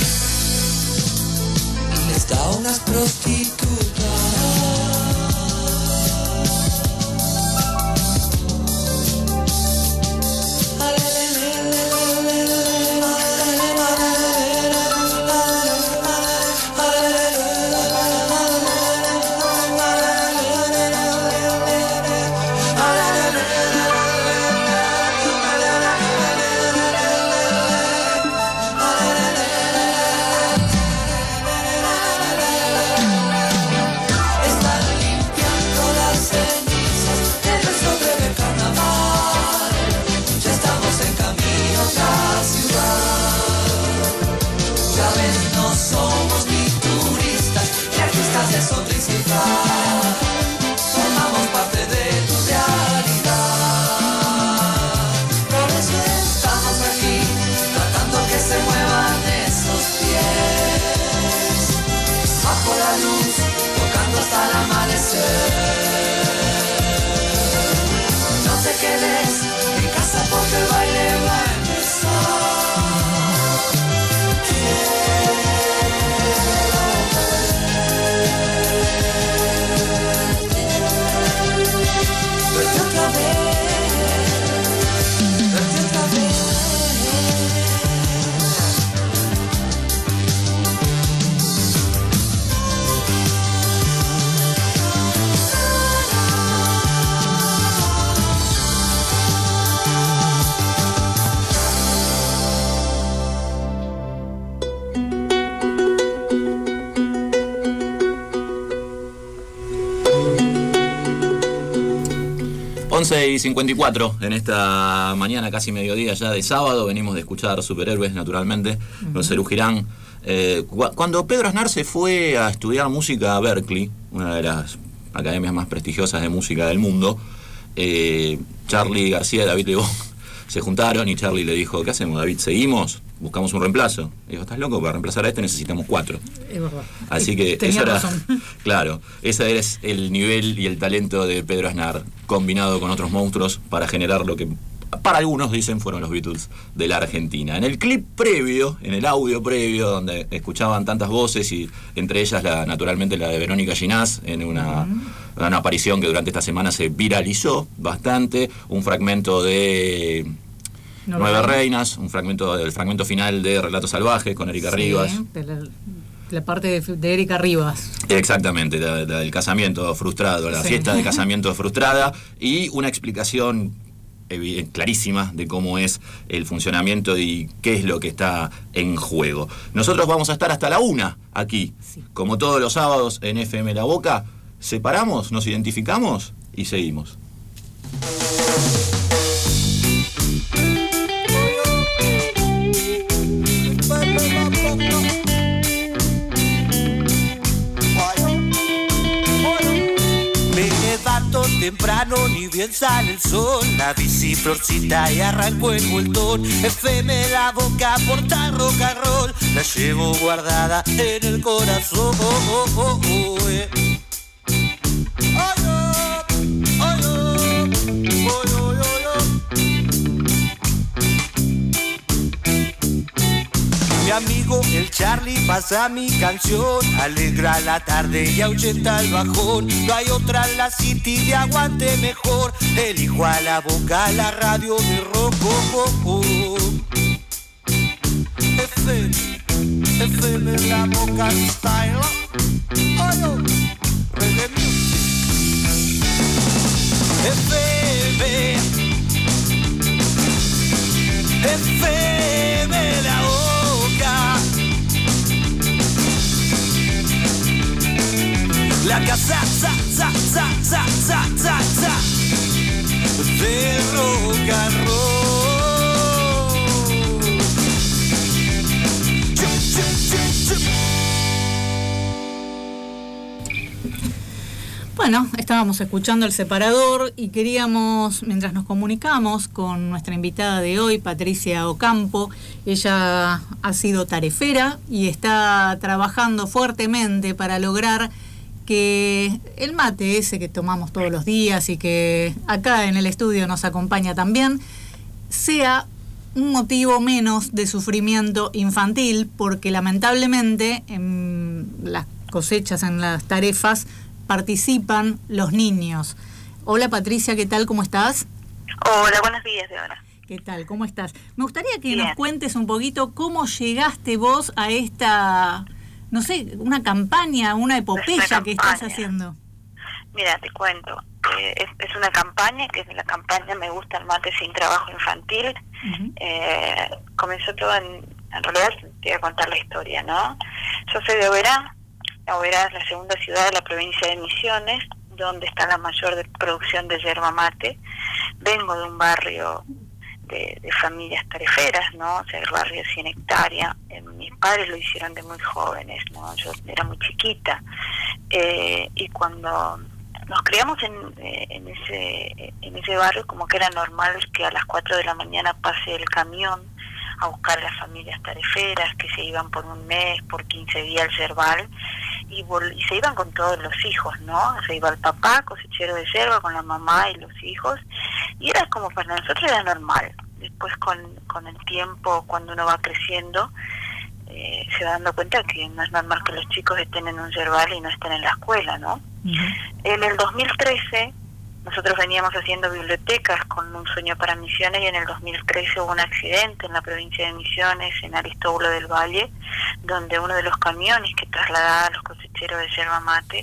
y les da unas prostitutas. Es otra ciudad, formamos parte de tu realidad. Por eso estamos aquí, tratando que se muevan esos pies. Bajo la luz, tocando hasta el amanecer. No te quedes en casa porque el baile va a empezar. Y 54 en esta mañana, casi mediodía ya de sábado. Venimos de escuchar Superhéroes, naturalmente, con Serú Girán. Cuando Pedro Aznar se fue a estudiar música a Berkeley, una de las academias más prestigiosas de música del mundo, Charly García y David Lebón se juntaron y Charly le dijo: ¿qué hacemos, David? ¿Seguimos? ¿Buscamos un reemplazo? Y dijo: ¿estás loco? Para reemplazar a este necesitamos 4. Es verdad. Así que tenía eso era, razón. claro, ese es el nivel y el talento de Pedro Aznar, combinado con otros monstruos para generar lo que para algunos dicen fueron los Beatles de la Argentina. En el clip previo, en el audio previo, donde escuchaban tantas voces y entre ellas naturalmente la de Verónica Ginás en una aparición que durante esta semana se viralizó bastante, un fragmento de Nueve Reinas, un fragmento del fragmento final de Relatos Salvajes con Erika Rivas. La parte de Erika Rivas. Exactamente, la del casamiento frustrado, la fiesta de casamiento frustrada, y una explicación clarísima de cómo es el funcionamiento y qué es lo que está en juego. Nosotros vamos a estar hasta la 1 aquí, como todos los sábados en FM La Boca. Separamos, nos identificamos y seguimos. Temprano ni bien sale el sol, la bici florcita y arrancó el vueltón. FM La Boca, porta rock and roll, la llevo guardada en el corazón. Mi amigo el Charly pasa mi canción, alegra la tarde y ahuyenta el bajón. No hay otra en la City de aguante mejor, elijo a La Boca, la radio de rock. FM La Boca style. Reggae music. FM La Boca. La casa de rock and roll. Bueno, estábamos escuchando El Separador y queríamos, mientras nos comunicamos con nuestra invitada de hoy, Patricia Ocampo, ella ha sido tarefera y está trabajando fuertemente para lograr que el mate ese que tomamos todos los días y que acá en el estudio nos acompaña también, sea un motivo menos de sufrimiento infantil, porque lamentablemente en las cosechas, en las tarefas, participan los niños. Hola Patricia, ¿qué tal? ¿Cómo estás? Hola, buenos días, Deora. ¿Qué tal? ¿Cómo estás? Me gustaría que nos cuentes un poquito cómo llegaste vos a esta, no sé, una campaña, una epopeya que estás haciendo. Mira, te cuento. Es una campaña, que es la campaña Me Gusta el Mate Sin Trabajo Infantil. Comenzó todo en realidad te voy a contar la historia, ¿no? Yo soy de Oberá. Oberá es la segunda ciudad de la provincia de Misiones, donde está la mayor producción de yerba mate. Vengo de un barrio de familias tareferas, ¿no? O sea, el barrio 100 hectáreas. Mis padres lo hicieron de muy jóvenes, ¿no? Yo era muy chiquita. Y cuando nos criamos en ese barrio, como que era normal que a las 4 de la mañana pase el camión a buscar a las familias tareferas que se iban por un mes, por 15 días al yerbal, y se iban con todos los hijos, ¿no? Se iba el papá, cosechero de yerba, con la mamá y los hijos, y era como para nosotros era normal. Después con el tiempo, cuando uno va creciendo, se va dando cuenta que no es normal que los chicos estén en un yerbal y no estén en la escuela, ¿no? En el 2013, nosotros veníamos haciendo bibliotecas con un sueño para Misiones, y en el 2013 hubo un accidente en la provincia de Misiones, en Aristóbulo del Valle, donde uno de los camiones que trasladaba a los cosecheros de yerba mate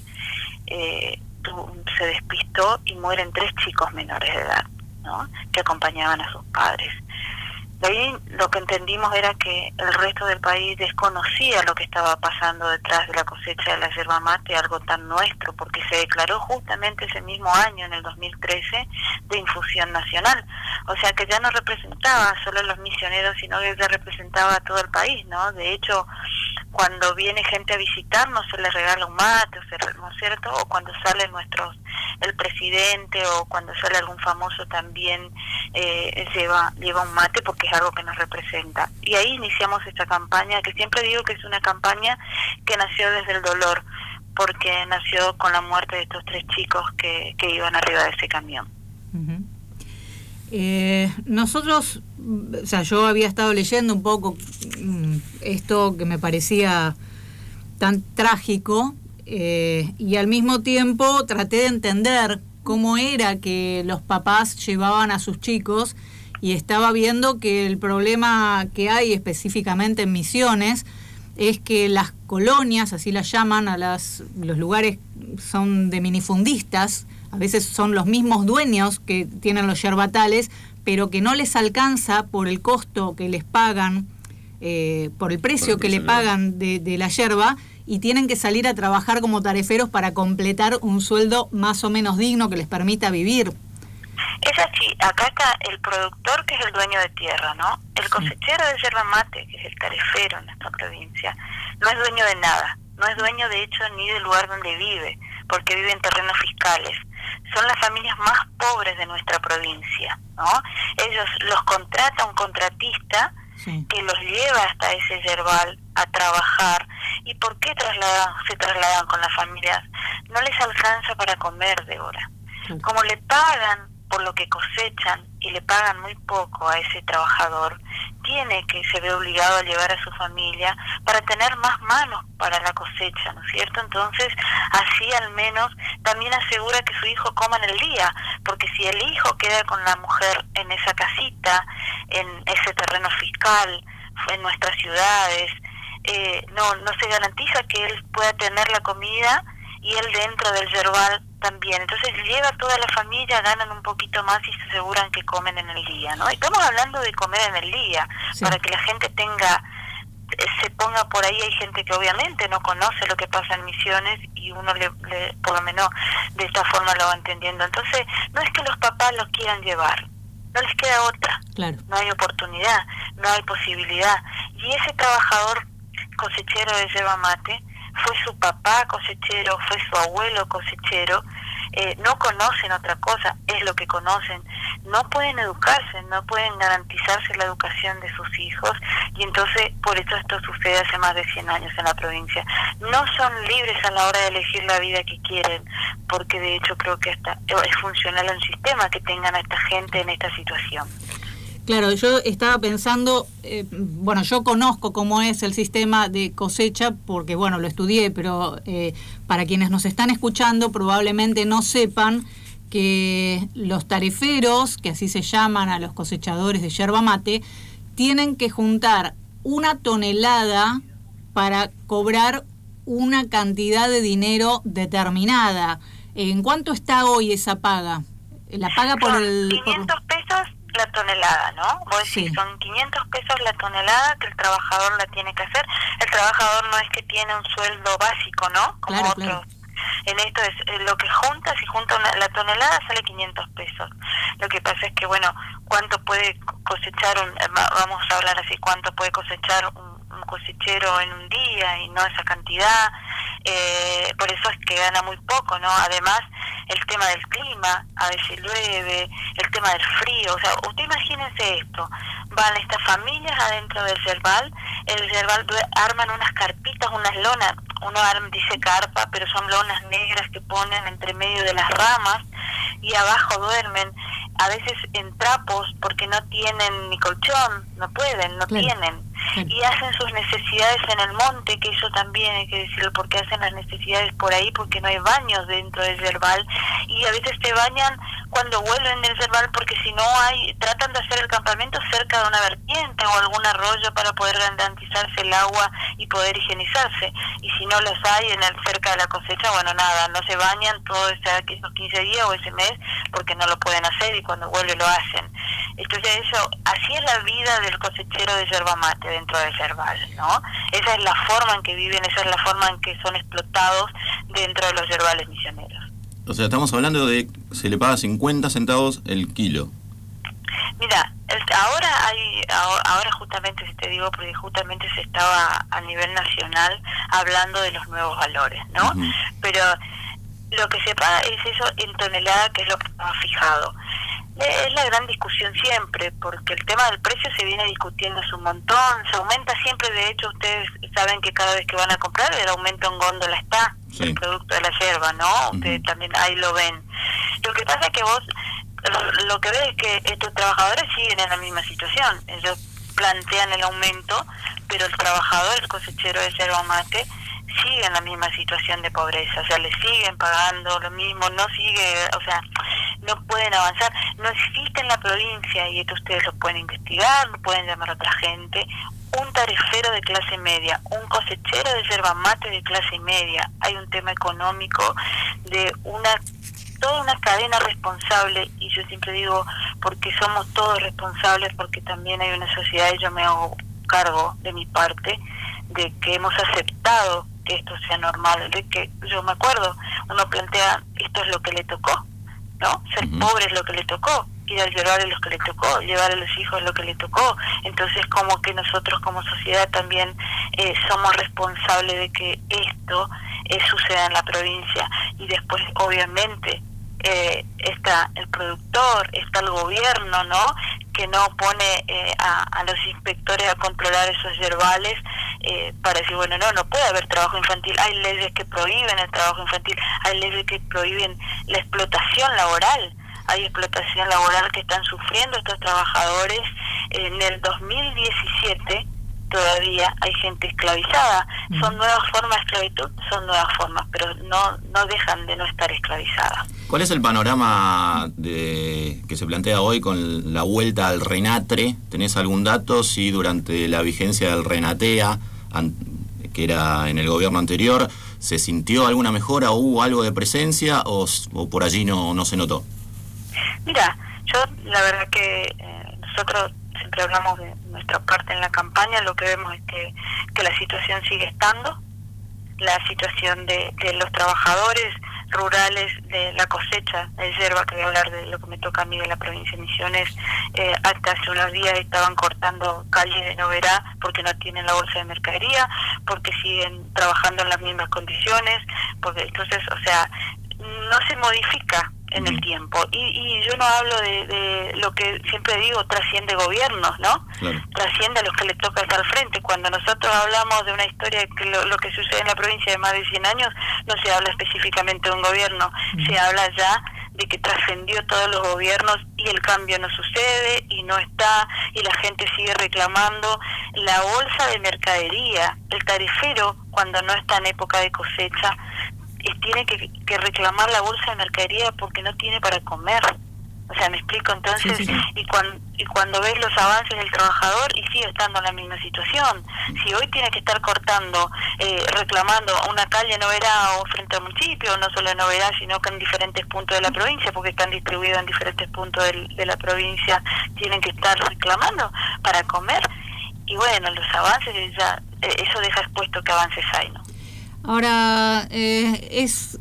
se despistó y mueren 3 chicos menores de edad, ¿no? Que acompañaban a sus padres. De ahí lo que entendimos era que el resto del país desconocía lo que estaba pasando detrás de la cosecha de la yerba mate, algo tan nuestro, porque se declaró justamente ese mismo año, en el 2013, de infusión nacional. O sea que ya no representaba solo a los misioneros, sino que ya representaba a todo el país, ¿no? De hecho, cuando viene gente a visitarnos se les regala un mate, ¿no es cierto? O cuando sale el presidente, o cuando sale algún famoso también lleva un mate, porque es algo que nos representa. Y ahí iniciamos esta campaña, que siempre digo que es una campaña que nació desde el dolor, porque nació con la muerte de estos 3 chicos que iban arriba de ese camión. Nosotros, o sea, yo había estado leyendo un poco esto que me parecía tan trágico, y al mismo tiempo traté de entender cómo era que los papás llevaban a sus chicos, y estaba viendo que el problema que hay específicamente en Misiones es que las colonias, así las llaman, los lugares son de minifundistas, a veces son los mismos dueños que tienen los yerbatales, pero que no les alcanza por el costo que les pagan, por el precio que le pagan de la yerba, y tienen que salir a trabajar como tareferos para completar un sueldo más o menos digno que les permita vivir. Es así, acá está el productor, que es el dueño de tierra, ¿no? El cosechero de yerba mate, que es el tarefero en nuestra provincia, no es dueño de nada, no es dueño de hecho ni del lugar donde vive, porque vive en terrenos fiscales. Son las familias más pobres de nuestra provincia, ¿no? Ellos los contrata un contratista que los lleva hasta ese yerbal a trabajar. ¿Y por qué se trasladan con las familias? No les alcanza para comer, Débora. Como le pagan por lo que cosechan y le pagan muy poco a ese trabajador, se ve obligado a llevar a su familia para tener más manos para la cosecha, ¿no es cierto? Entonces, así al menos también asegura que su hijo coma en el día, porque si el hijo queda con la mujer en esa casita, en ese terreno fiscal, en nuestras ciudades, no se garantiza que él pueda tener la comida, y él dentro del yerbal también. Entonces lleva a toda la familia, ganan un poquito más y se aseguran que comen en el día, ¿no? Y estamos hablando de comer en el día, para que la gente se ponga por ahí. Hay gente que obviamente no conoce lo que pasa en Misiones, y uno por lo menos de esta forma lo va entendiendo. Entonces, no es que los papás los quieran llevar, no les queda otra, no hay oportunidad, no hay posibilidad. Y ese trabajador cosechero de yerba mate fue su papá cosechero, fue su abuelo cosechero, no conocen otra cosa, es lo que conocen, no pueden educarse, no pueden garantizarse la educación de sus hijos, y entonces por eso esto sucede hace más de 100 años en la provincia. No son libres a la hora de elegir la vida que quieren, porque de hecho creo que hasta es funcional al sistema que tengan a esta gente en esta situación. Claro, yo estaba pensando, bueno, yo conozco cómo es el sistema de cosecha porque, bueno, lo estudié, pero para quienes nos están escuchando probablemente no sepan que los tariferos, que así se llaman a los cosechadores de yerba mate, tienen que juntar 1 tonelada para cobrar una cantidad de dinero determinada. ¿En cuánto está hoy esa paga? La paga por el... 500 pesos la tonelada, ¿no? Vos decís, son 500 pesos la tonelada que el trabajador la tiene que hacer. El trabajador no es que tiene un sueldo básico, ¿no? Como claro, otros. Claro. En esto es lo que junta, si junta la tonelada sale 500 pesos. Lo que pasa es que, bueno, ¿cuánto puede cosechar vamos a hablar así, cuánto puede cosechar un cosechero en un día y no esa cantidad? Por eso es que gana muy poco, ¿no? Además, el tema del clima, a veces llueve, el tema del frío, o sea, usted imagínense esto, van estas familias adentro del yerbal, el yerbal arman unas carpitas, unas lonas, uno dice carpa, pero son lonas negras que ponen entre medio de las ramas y abajo duermen, a veces en trapos porque no tienen ni colchón, no pueden, no tienen, y hacen sus necesidades en el monte, que eso también hay que decirlo, porque hacen las necesidades por ahí, porque no hay baños dentro del yerbal, y a veces se bañan cuando vuelven del yerbal, porque si no hay, tratan de hacer el campamento cerca de una vertiente o algún arroyo para poder garantizarse el agua y poder higienizarse, y si no las hay cerca de la cosecha, bueno, nada, no se bañan todos esos 15 días o ese mes, porque no lo pueden hacer, y cuando vuelven lo hacen. Entonces eso, así es la vida del cosechero de yerba mate dentro del yerbal, ¿no? Esa es la forma en que viven, esa es la forma en que son explotados dentro de los yerbales misioneros. O sea, estamos hablando de se le paga 50 centavos el kilo. Mira, ahora justamente te digo, porque justamente se estaba a nivel nacional hablando de los nuevos valores, ¿no? Uh-huh. Pero lo que se paga es eso en tonelada, que es lo que estaba fijado. Es la gran discusión siempre, porque el tema del precio se viene discutiendo hace un montón, se aumenta siempre. De hecho, ustedes saben que cada vez que van a comprar el aumento en góndola está, el producto de la yerba, ¿no? Uh-huh. Ustedes también ahí lo ven. Lo que pasa es que vos lo que ves es que estos trabajadores siguen en la misma situación. Ellos plantean el aumento, pero el trabajador, el cosechero de yerba mate, sigue en la misma situación de pobreza, o sea, le siguen pagando lo mismo, no sigue, o sea, no pueden avanzar, no existe en la provincia, y esto ustedes lo pueden investigar, lo pueden llamar a otra gente, un tarifero de clase media, un cosechero de yerba mate de clase media. Hay un tema económico de toda una cadena responsable, y yo siempre digo, porque somos todos responsables, porque también hay una sociedad, y yo me hago cargo de mi parte, de que hemos aceptado que esto sea normal, de que yo me acuerdo, uno plantea, esto es lo que le tocó, ¿no? Ser pobre es lo que le tocó, ir al yerbal es lo que le tocó, llevar a los hijos es lo que le tocó. Entonces, como que nosotros como sociedad también somos responsables de que esto suceda en la provincia. Y después, obviamente, está el productor, está el gobierno, ¿no?, que no pone a los inspectores a controlar esos yerbales para decir, bueno, no puede haber trabajo infantil. Hay leyes que prohíben el trabajo infantil, hay leyes que prohíben la explotación laboral. Hay explotación laboral que están sufriendo estos trabajadores. En el 2017 todavía hay gente esclavizada. Son nuevas formas de esclavitud, son nuevas formas, pero no dejan de no estar esclavizadas. ¿Cuál es el panorama que se plantea hoy con la vuelta al RENATRE? ¿Tenés algún dato si durante la vigencia del RENATEA, que era en el gobierno anterior, se sintió alguna mejora, hubo algo de presencia o por allí no se notó? Mira, yo la verdad que nosotros siempre hablamos de nuestra parte en la campaña, lo que vemos es que la situación sigue estando, la situación de los trabajadores rurales, de la cosecha de yerba, que voy a hablar de lo que me toca a mí de la provincia de Misiones. Hasta hace unos días estaban cortando calles de Noverá porque no tienen la bolsa de mercadería, porque siguen trabajando en las mismas condiciones, porque entonces, o sea, no se modifica en el tiempo. Y yo no hablo de lo que siempre digo, trasciende gobiernos, ¿no? Claro. Trasciende a los que le toca estar al frente. Cuando nosotros hablamos de una historia, que lo que sucede en la provincia de más de 100 años, no se habla específicamente de un gobierno, se habla ya de que trascendió todos los gobiernos y el cambio no sucede y no está, y la gente sigue reclamando la bolsa de mercadería. El tarifero, cuando no está en época de cosecha, tiene que reclamar la bolsa de mercadería porque no tiene para comer. O sea, me explico. Entonces, sí. Y cuando ves los avances del trabajador y sigue estando en la misma situación. Si hoy tiene que estar cortando, reclamando una calle Noverá o frente al municipio, no solo en Noverá, sino que en diferentes puntos de la provincia, porque están distribuidos en diferentes puntos de la provincia, tienen que estar reclamando para comer. Y bueno, los avances ya, eso deja expuesto que avances hay, ¿no? Ahora, es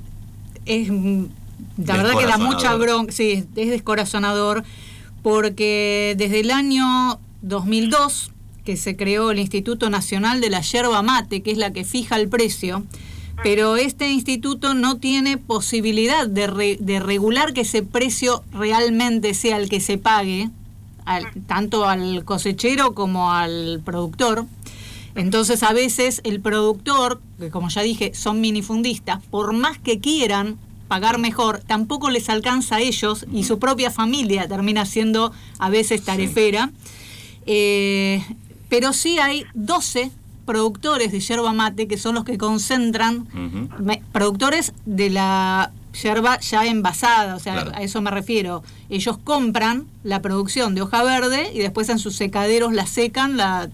la verdad que da mucha bronca, sí, es descorazonador, porque desde el año 2002, que se creó el Instituto Nacional de la Yerba Mate, que es la que fija el precio, pero este instituto no tiene posibilidad de regular que ese precio realmente sea el que se pague, tanto al cosechero como al productor. Entonces a veces el productor, que como ya dije son minifundistas, por más que quieran pagar mejor, tampoco les alcanza a ellos y su propia familia termina siendo a veces tarefera. Pero sí hay 12 productores de yerba mate que son los que concentran, productores de la yerba ya envasada, o sea, claro, a eso me refiero. Ellos compran la producción de hoja verde y después en sus secaderos la secan, la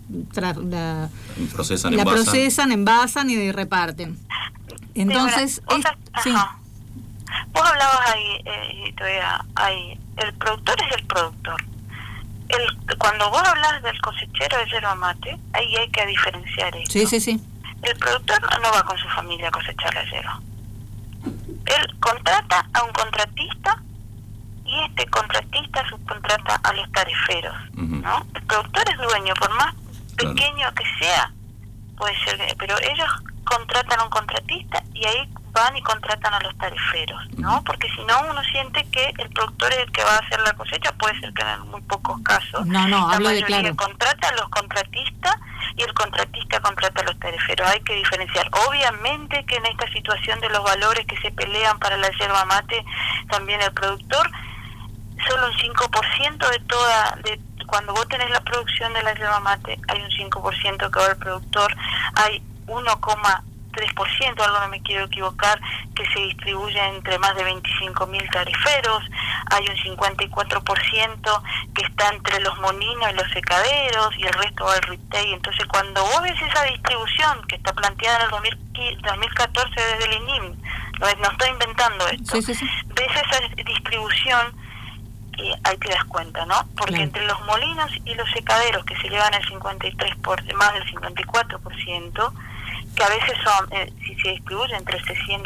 procesan, envasan y reparten. Entonces, sí. Vos hablabas ahí, el productor es el productor. Cuando vos hablas del cosechero de yerba mate, ahí hay que diferenciar esto. Sí. El productor no va con su familia a cosechar la yerba. Él contrata a un contratista y este contratista subcontrata a los tariferos, ¿no? El productor es dueño, por más pequeño que sea, puede ser, pero ellos contratan a un contratista y ahí van y contratan a los tariferos, ¿no? Porque si no, uno siente que el productor es el que va a hacer la cosecha, puede ser que en muy pocos casos. La mayoría de claro. Contrata a los contratistas y el contratista contrata a los tariferos. Hay que diferenciar. Obviamente que en esta situación de los valores que se pelean para la yerba mate, también el productor, solo un 5% cuando vos tenés la producción de la yerba mate, hay un 5% que va al productor, hay 1,3%, algo no me quiero equivocar, que se distribuye entre más de 25.000 tariferos, hay un 54% que está entre los molinos y los secaderos y el resto va al retail. Entonces cuando vos ves esa distribución que está planteada en el 2014 desde el INIM, no estoy inventando esto, ves esa distribución, ahí te das cuenta, ¿no? Porque entre los molinos y los secaderos que se llevan el 53%, más del 54%, que a veces son, si se distribuye entre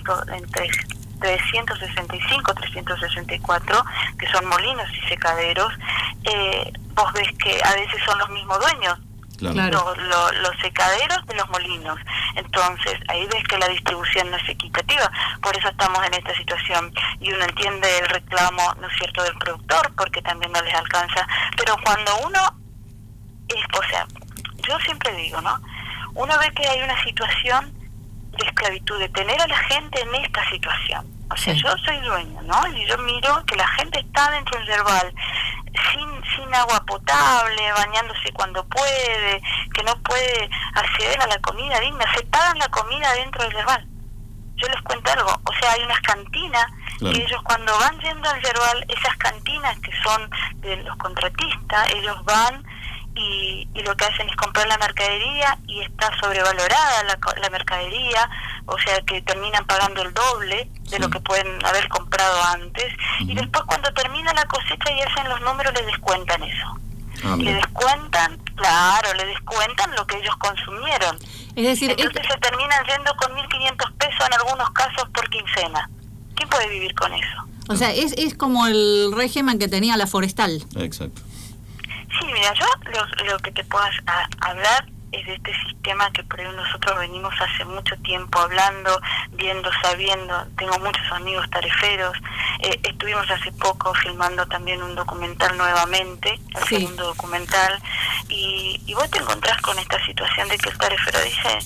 365, 364, que son molinos y secaderos, vos ves que a veces son los mismos dueños, los secaderos de los molinos. Entonces ahí ves que la distribución no es equitativa, por eso estamos en esta situación y uno entiende el reclamo, ¿no es cierto?, del productor, porque también no les alcanza. Pero cuando uno yo siempre digo, ¿no?, uno ve que hay una situación de esclavitud, de tener a la gente en esta situación. O sea, yo soy dueño, ¿no? Y yo miro que la gente está dentro del yerbal, sin agua potable, bañándose cuando puede, que no puede acceder a la comida digna. Se pagan la comida dentro del yerbal. Yo les cuento algo, o sea, hay unas cantinas que ellos cuando van yendo al yerbal, esas cantinas que son de los contratistas, ellos van y lo que hacen es comprar la mercadería y está sobrevalorada la mercadería, o sea que terminan pagando el doble de lo que pueden haber comprado antes, y después cuando termina la cosecha y hacen los números les descuentan eso. Le descuentan lo que ellos consumieron. Es decir, entonces se terminan yendo con 1.500 pesos en algunos casos por quincena. ¿Quién puede vivir con eso? O sea, es como el régimen que tenía la forestal. Exacto. Sí, mira, yo lo que te puedo hablar es de este sistema que por ahí nosotros venimos hace mucho tiempo hablando, viendo, sabiendo. Tengo muchos amigos tareferos. Estuvimos hace poco filmando también un documental nuevamente, el segundo documental, y vos te encontrás con esta situación de que el tarefero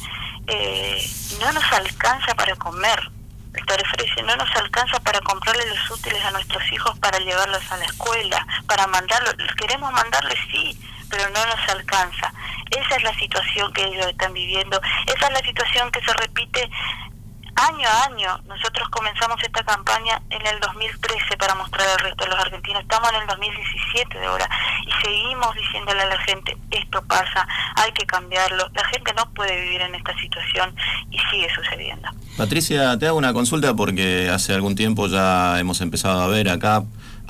dice, no nos alcanza para comer. El tarefero dice, no nos alcanza para comprarle los útiles a nuestros hijos para llevarlos a la escuela, para mandarlos. Queremos mandarles, sí, pero no nos alcanza. Esa es la situación que ellos están viviendo. Esa es la situación que se repite año a año. Nosotros comenzamos esta campaña en el 2013 para mostrar al resto de los argentinos. Estamos en el 2017 de ahora y seguimos diciéndole a la gente, esto pasa, hay que cambiarlo. La gente no puede vivir en esta situación y sigue sucediendo. Patricia, te hago una consulta porque hace algún tiempo ya hemos empezado a ver acá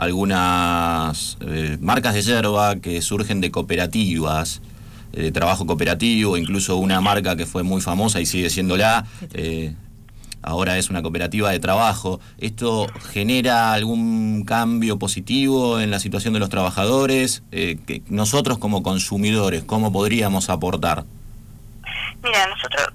algunas marcas de yerba que surgen de cooperativas, de trabajo cooperativo, incluso una marca que fue muy famosa y sigue siéndola, ahora es una cooperativa de trabajo. ¿Esto genera algún cambio positivo en la situación de los trabajadores? Que nosotros como consumidores, ¿cómo podríamos aportar? Mira, nosotros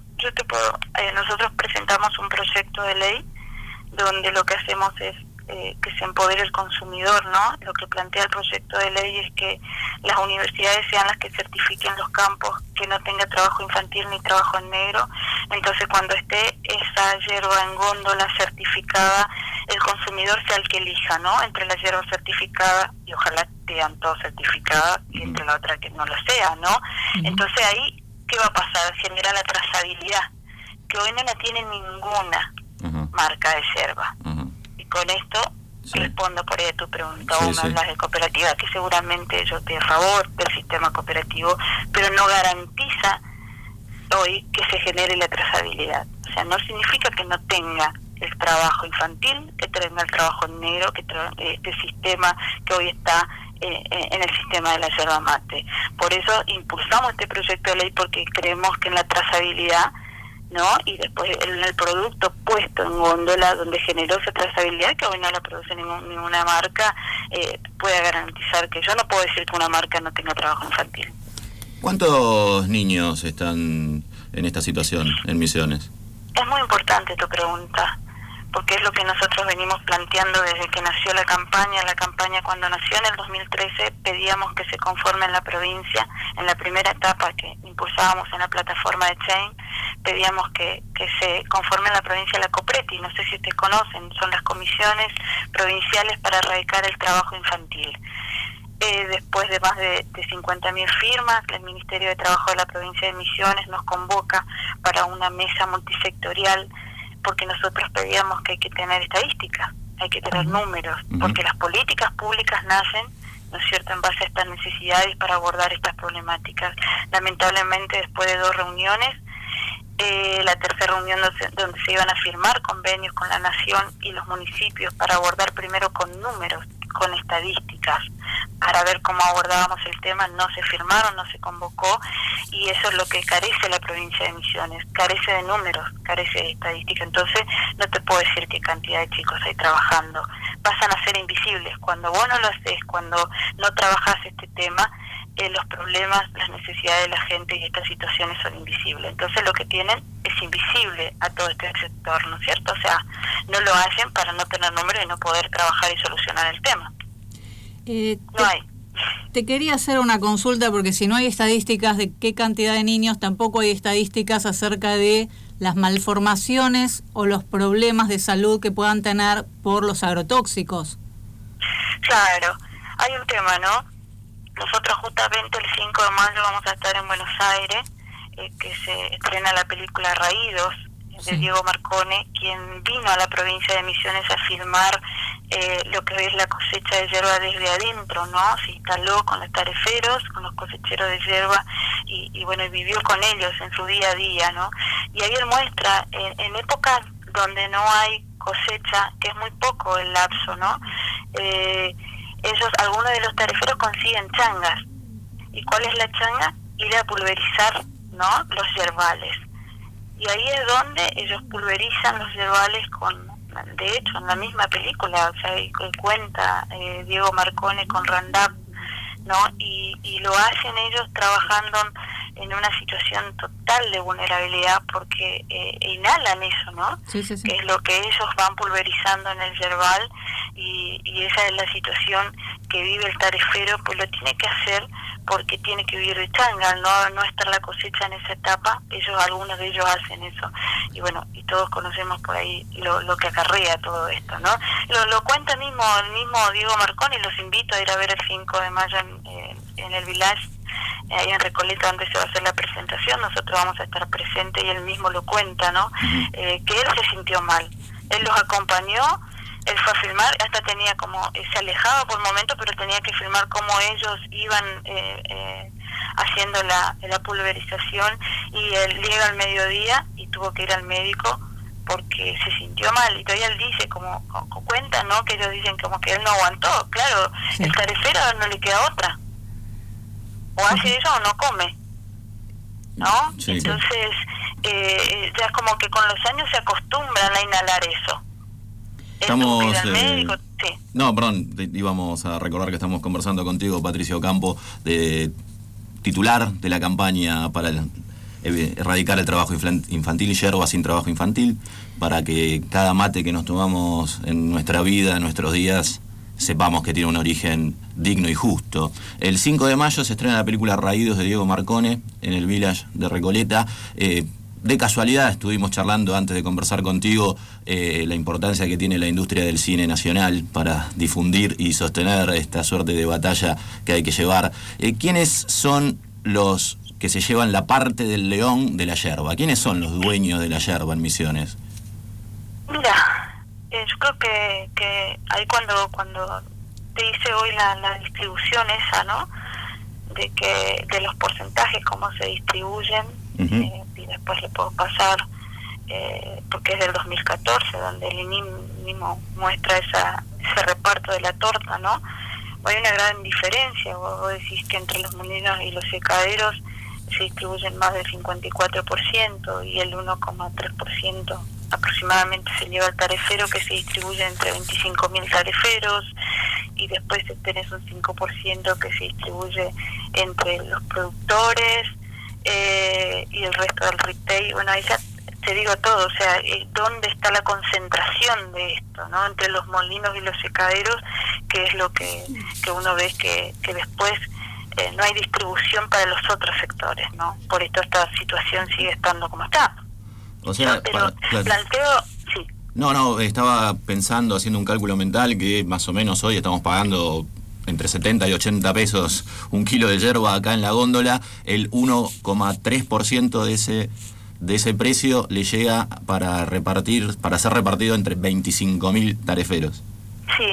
presentamos un proyecto de ley donde lo que hacemos es que se empodere el consumidor, ¿no? Lo que plantea el proyecto de ley es que las universidades sean las que certifiquen los campos que no tenga trabajo infantil ni trabajo en negro. Entonces, cuando esté esa yerba en góndola certificada, el consumidor sea el que elija, ¿no? Entre la yerba certificada, y ojalá sean todas certificadas, y entre la otra que no lo sea, ¿no? Entonces ahí, ¿qué va a pasar? Genera la trazabilidad, que hoy no la tiene ninguna marca de yerba. Y con esto respondo por ahí a tu pregunta. Vos me hablas de cooperativa, que seguramente yo estoy a favor del sistema cooperativo, pero no garantiza hoy que se genere la trazabilidad. O sea, no significa que no tenga el trabajo infantil, que tenga el trabajo en negro, que este sistema que hoy está en el sistema de la yerba mate. Por eso impulsamos este proyecto de ley, porque creemos que en la trazabilidad, ¿no? Y después en el producto puesto en góndola, donde generó esa trazabilidad, que hoy no la produce ninguna marca, puede garantizar que yo no puedo decir que una marca no tenga trabajo infantil. ¿Cuántos niños están en esta situación en Misiones? Es muy importante tu pregunta, porque es lo que nosotros venimos planteando desde que nació la campaña. La campaña, cuando nació en el 2013, pedíamos que se conforme en la provincia, en la primera etapa que impulsábamos en la plataforma de Chain, pedíamos que se conforme en la provincia la COPRETI, no sé si ustedes conocen, son las comisiones provinciales para erradicar el trabajo infantil. Después de más de 50.000 firmas, el Ministerio de Trabajo de la provincia de Misiones nos convoca para una mesa multisectorial, porque nosotros pedíamos que hay que tener estadísticas, hay que tener números, porque las políticas públicas nacen, ¿no es cierto?, en base a estas necesidades para abordar estas problemáticas. Lamentablemente, después de 2 reuniones, la tercera reunión donde se iban a firmar convenios con la Nación y los municipios para abordar primero con números, con estadísticas, para ver cómo abordábamos el tema, no se firmaron, no se convocó, y eso es lo que carece la provincia de Misiones, carece de números, carece de estadística. Entonces no te puedo decir qué cantidad de chicos hay trabajando, pasan a ser invisibles. Cuando vos no lo haces, cuando no trabajás este tema, los problemas, las necesidades de la gente y estas situaciones son invisibles. Entonces lo que tienen es invisible a todo este sector, ¿no es cierto? O sea, no lo hacen para no tener números y no poder trabajar y solucionar el tema. No hay. Te quería hacer una consulta, porque si no hay estadísticas de qué cantidad de niños, tampoco hay estadísticas acerca de las malformaciones o los problemas de salud que puedan tener por los agrotóxicos. Claro, hay un tema, ¿no? Nosotros justamente el 5 de mayo vamos a estar en Buenos Aires, que se estrena la película Raídos, de Diego Marcone, quien vino a la provincia de Misiones a filmar lo que es la cosecha de yerba desde adentro, ¿no? Se instaló con los tareferos, con los cosecheros de yerba, y bueno, vivió con ellos en su día a día, ¿no? Y ahí él muestra, en épocas donde no hay cosecha, que es muy poco el lapso, ¿no? Algunos de los tareferos consiguen changas. ¿Y cuál es la changa? Ir a pulverizar, ¿no?, los yerbales. Y ahí es donde ellos pulverizan los yerbales de hecho, en la misma película, o sea, cuenta Diego Marcone con Randap, ¿no? Y lo hacen ellos trabajando en una situación total de vulnerabilidad porque inhalan eso, ¿no? Sí. Que es lo que ellos van pulverizando en el yerbal y esa es la situación que vive el tarefero, pues lo tiene que hacer porque tiene que vivir de changa, no estar la cosecha en esa etapa. Algunos de ellos hacen eso, y bueno, y todos conocemos por ahí lo que acarrea todo esto, ¿no? Lo cuenta el mismo Diego Marconi. Los invito a ir a ver el 5 de mayo en el Village, ahí en Recoleta, donde se va a hacer la presentación. Nosotros vamos a estar presentes y él mismo lo cuenta, ¿no? Que él se sintió mal, él los acompañó, él fue a filmar, hasta tenía se alejaba por momentos, pero tenía que filmar cómo ellos iban haciendo la pulverización, y él llega al mediodía y tuvo que ir al médico porque se sintió mal, y todavía él dice, como cuenta, ¿no? Que ellos dicen como que él no aguantó. Claro, el tarefero no le queda otra, o hace eso o no come, ¿no? Sí, entonces ya es como que con los años se acostumbran a inhalar eso. Estamos... No, perdón, íbamos a recordar que estamos conversando contigo, Patricia Ocampo, de titular de la campaña para erradicar el trabajo infantil y yerba sin trabajo infantil, para que cada mate que nos tomamos en nuestra vida, en nuestros días, sepamos que tiene un origen digno y justo. El 5 de mayo se estrena la película Raídos de Diego Marcone en el Village de Recoleta. De casualidad estuvimos charlando antes de conversar contigo la importancia que tiene la industria del cine nacional para difundir y sostener esta suerte de batalla que hay que llevar. ¿Quiénes son los que se llevan la parte del león de la yerba? ¿Quiénes son los dueños de la yerba en Misiones? Mira, yo creo que ahí cuando te hice hoy la distribución esa, ¿no? De los porcentajes, cómo se distribuyen, y después le puedo pasar, porque es del 2014, donde el INIM mismo muestra ese reparto de la torta, ¿no? Hay una gran diferencia. Vos decís que entre los molinos y los secaderos se distribuyen más del 54%, y el 1,3% aproximadamente se lleva al tarefero, que se distribuye entre 25.000 tareferos, y después tenés un 5% que se distribuye entre los productores y el resto del retail. Bueno, ahí ya te digo todo, o sea, dónde está la concentración de esto, ¿no? Entre los molinos y los secaderos, que es lo que uno ve que después no hay distribución para los otros sectores, ¿no? Por esto esta situación sigue estando como está. O sea, planteo, sí. No, estaba pensando, haciendo un cálculo mental, que más o menos hoy estamos pagando entre 70 y 80 pesos un kilo de yerba acá en la góndola. El 1,3% de ese precio le llega para ser repartido entre 25.000 tareferos. Sí,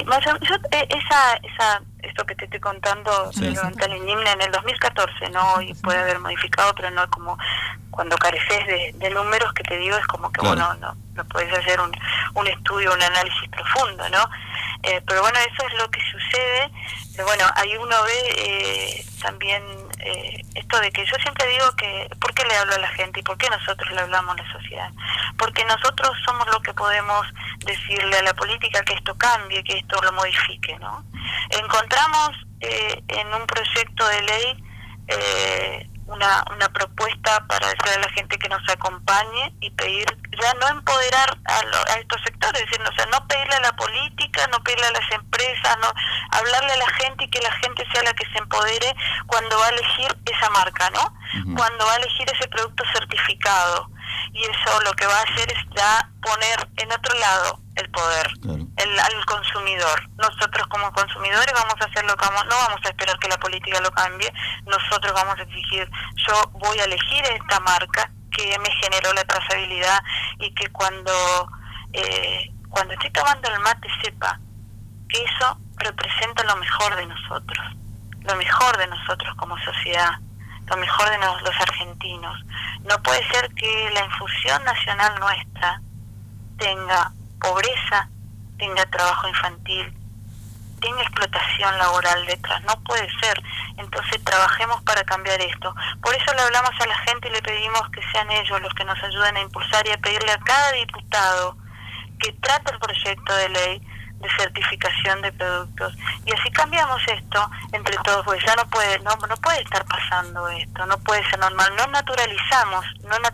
esto que te estoy contando se levantó el INIM en el 2014, ¿no? Y puede haber modificado, pero no como cuando careces de números, que te digo, es como que claro, no puedes hacer un estudio, un análisis profundo, ¿no? Pero bueno, eso es lo que sucede. Pero bueno, ahí uno ve también esto de que yo siempre digo que, ¿por qué le hablo a la gente y por qué nosotros le hablamos a la sociedad? Porque nosotros somos los que podemos decirle a la política que esto cambie, que esto lo modifique, ¿no? Encontramos en un proyecto de ley una propuesta para decirle a la gente que nos acompañe y pedir, ya no empoderar a estos sectores, es decir, o sea, no pedirle a la política, no pedirle a las empresas, no hablarle a la gente y que la gente sea la que se empodere cuando va a elegir esa marca, ¿no? Cuando va a elegir ese producto certificado. Y eso lo que va a hacer es ya poner en otro lado el poder, al consumidor. Nosotros como consumidores vamos a hacer lo que no vamos a esperar que la política lo cambie, nosotros vamos a exigir, yo voy a elegir esta marca que me generó la trazabilidad, y que cuando estoy tomando el mate sepa que eso representa lo mejor de nosotros como sociedad, lo mejor de los argentinos. No puede ser que la infusión nacional nuestra tenga pobreza, tenga trabajo infantil, tenga explotación laboral detrás. No puede ser. Entonces trabajemos para cambiar esto. Por eso le hablamos a la gente y le pedimos que sean ellos los que nos ayuden a impulsar, y a pedirle a cada diputado que trate el proyecto de ley certificación de productos. Y así cambiamos esto entre todos, pues ya no puede estar pasando esto, no puede ser normal. No naturalicemos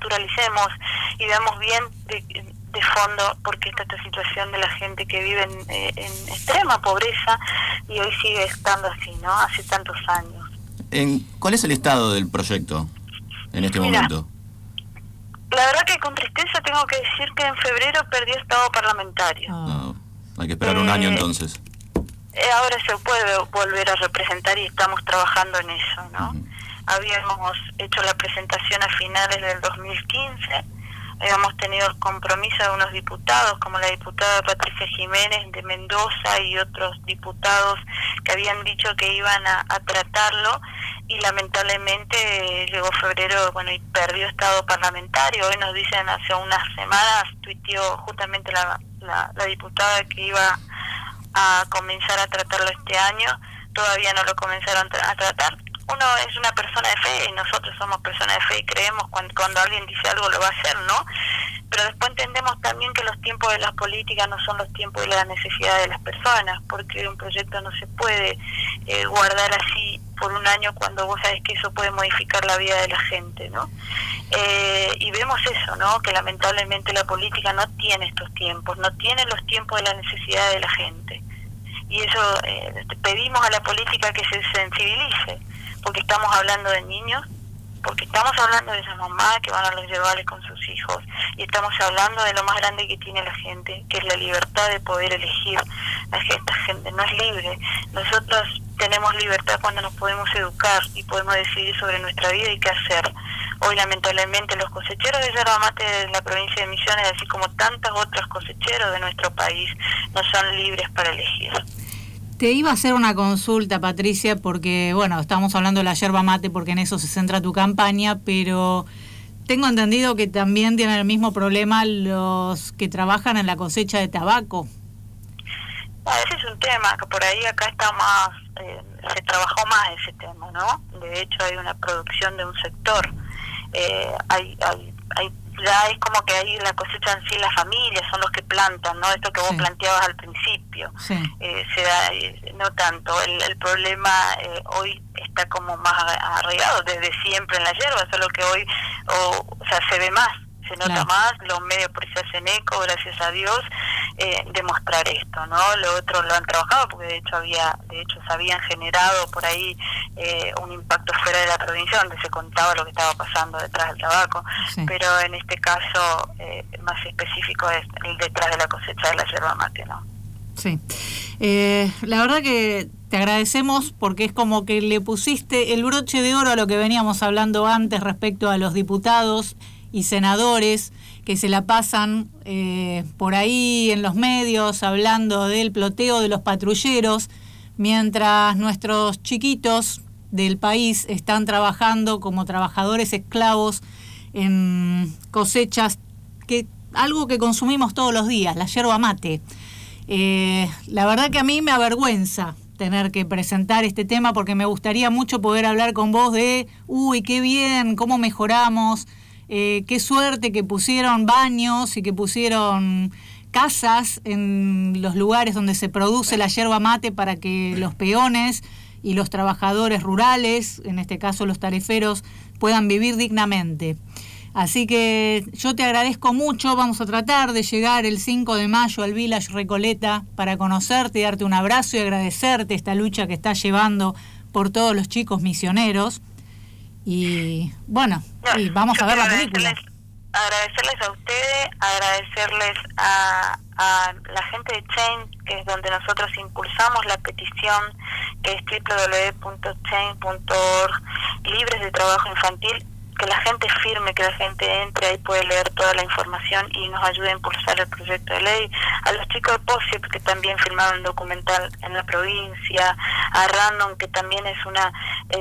y veamos bien de fondo porque está esta situación de la gente que vive en extrema pobreza y hoy sigue estando así, ¿no? Hace tantos años. ¿Cuál es el estado del proyecto en este momento? La verdad que con tristeza tengo que decir que en febrero perdió estado parlamentario. Hay que esperar un año entonces. Ahora se puede volver a representar y estamos trabajando en eso, ¿no? Habíamos hecho la presentación a finales del 2015, habíamos tenido el compromiso de unos diputados, como la diputada Patricia Jiménez de Mendoza y otros diputados que habían dicho que iban a tratarlo, y lamentablemente llegó febrero, y perdió estado parlamentario. Hoy nos dicen, hace unas semanas tuiteó justamente la diputada que iba a comenzar a tratarlo este año. Todavía no lo comenzaron a tratar. Uno es una persona de fe y nosotros somos personas de fe y creemos cuando alguien dice algo lo va a hacer, ¿no? Pero después entendemos también que los tiempos de la política no son los tiempos de la necesidad de las personas, porque un proyecto no se puede guardar así por un año cuando vos sabés que eso puede modificar la vida de la gente, ¿no? Y vemos eso, ¿no? Que lamentablemente la política no tiene estos tiempos, no tiene los tiempos de la necesidad de la gente. Y eso pedimos a la política que se sensibilice, porque estamos hablando de niños, porque estamos hablando de esas mamás que van a los llevales con sus hijos, y estamos hablando de lo más grande que tiene la gente, que es la libertad de poder elegir. Esta gente no es libre. Nosotros tenemos libertad cuando nos podemos educar y podemos decidir sobre nuestra vida y qué hacer. Hoy lamentablemente los cosecheros de yerba mate de la provincia de Misiones, así como tantos otros cosecheros de nuestro país, no son libres para elegir. Te iba a hacer una consulta, Patricia, porque, estamos hablando de la yerba mate porque en eso se centra tu campaña, pero tengo entendido que también tienen el mismo problema los que trabajan en la cosecha de tabaco. Ese es un tema que por ahí acá está más, se trabajó más ese tema, ¿no? De hecho hay una producción de un sector, ya es como que ahí la cosecha en sí las familias son los que plantan, ¿no? Esto que vos planteabas al principio. Sí. Se da, no tanto. El problema hoy está como más arraigado desde siempre en la yerba, solo que hoy se ve más, se nota más, los medios por eso hacen eco, gracias a Dios, demostrar esto, ¿no? Lo otro lo han trabajado porque de hecho se habían generado por ahí un impacto fuera de la provincia donde se contaba lo que estaba pasando detrás del tabaco, pero en este caso más específico es el detrás de la cosecha de la yerba mate, ¿no? Sí. La verdad que te agradecemos porque es como que le pusiste el broche de oro a lo que veníamos hablando antes respecto a los diputados y senadores que se la pasan por ahí en los medios hablando del ploteo de los patrulleros, mientras nuestros chiquitos del país están trabajando como trabajadores esclavos en cosechas, algo que consumimos todos los días, la yerba mate. La verdad que a mí me avergüenza tener que presentar este tema porque me gustaría mucho poder hablar con vos de, qué bien, cómo mejoramos. Qué suerte que pusieron baños y que pusieron casas en los lugares donde se produce la yerba mate para que los peones y los trabajadores rurales, en este caso los tariferos, puedan vivir dignamente. Así que yo te agradezco mucho. Vamos a tratar de llegar el 5 de mayo al Village Recoleta para conocerte y darte un abrazo y agradecerte esta lucha que estás llevando por todos los chicos misioneros. Y y vamos a ver la película. Agradecerles a ustedes, agradecerles a la gente de Change, que es donde nosotros impulsamos la petición, que es www.change.org, libres de trabajo infantil, que la gente firme, que la gente entre, ahí puede leer toda la información y nos ayude a impulsar el proyecto de ley. A los chicos de POSIP, que también filmaron un documental en la provincia, a Random, que también es una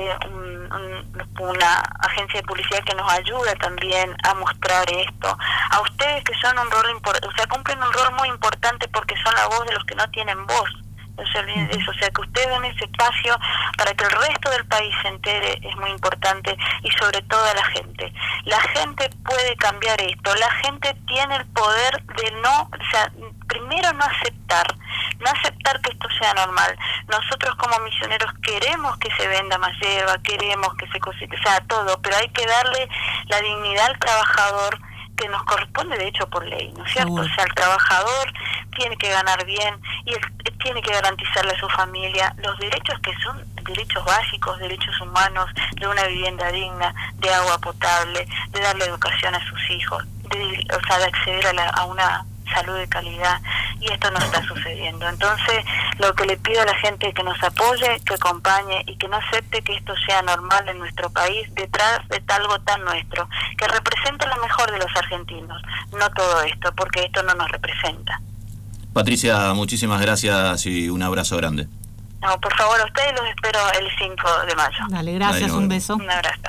agencia de publicidad que nos ayuda también a mostrar esto. A ustedes que son cumplen un rol muy importante porque son la voz de los que no tienen voz. No se olviden de eso, que ustedes den ese espacio para que el resto del país se entere, es muy importante, y sobre todo a la gente. La gente puede cambiar esto, la gente tiene el poder de primero no aceptar no aceptar que esto sea normal. Nosotros como misioneros queremos que se venda más hierba, queremos que se cosite, o sea, todo, pero hay que darle la dignidad al trabajador que nos corresponde de hecho por ley, ¿no es cierto? O sea, el trabajador tiene que ganar bien y tiene que garantizarle a su familia los derechos que son derechos básicos, derechos humanos, de una vivienda digna, de agua potable, de darle educación a sus hijos, de acceder a una salud de calidad, y esto no está sucediendo. Entonces, lo que le pido a la gente es que nos apoye, que acompañe y que no acepte que esto sea normal en nuestro país, detrás de algo tan nuestro, que representa lo mejor de los argentinos, no todo esto, porque esto no nos representa. Patricia, muchísimas gracias y un abrazo grande. No, por favor, a ustedes los espero el 5 de mayo. Dale, gracias, un beso. Un abrazo.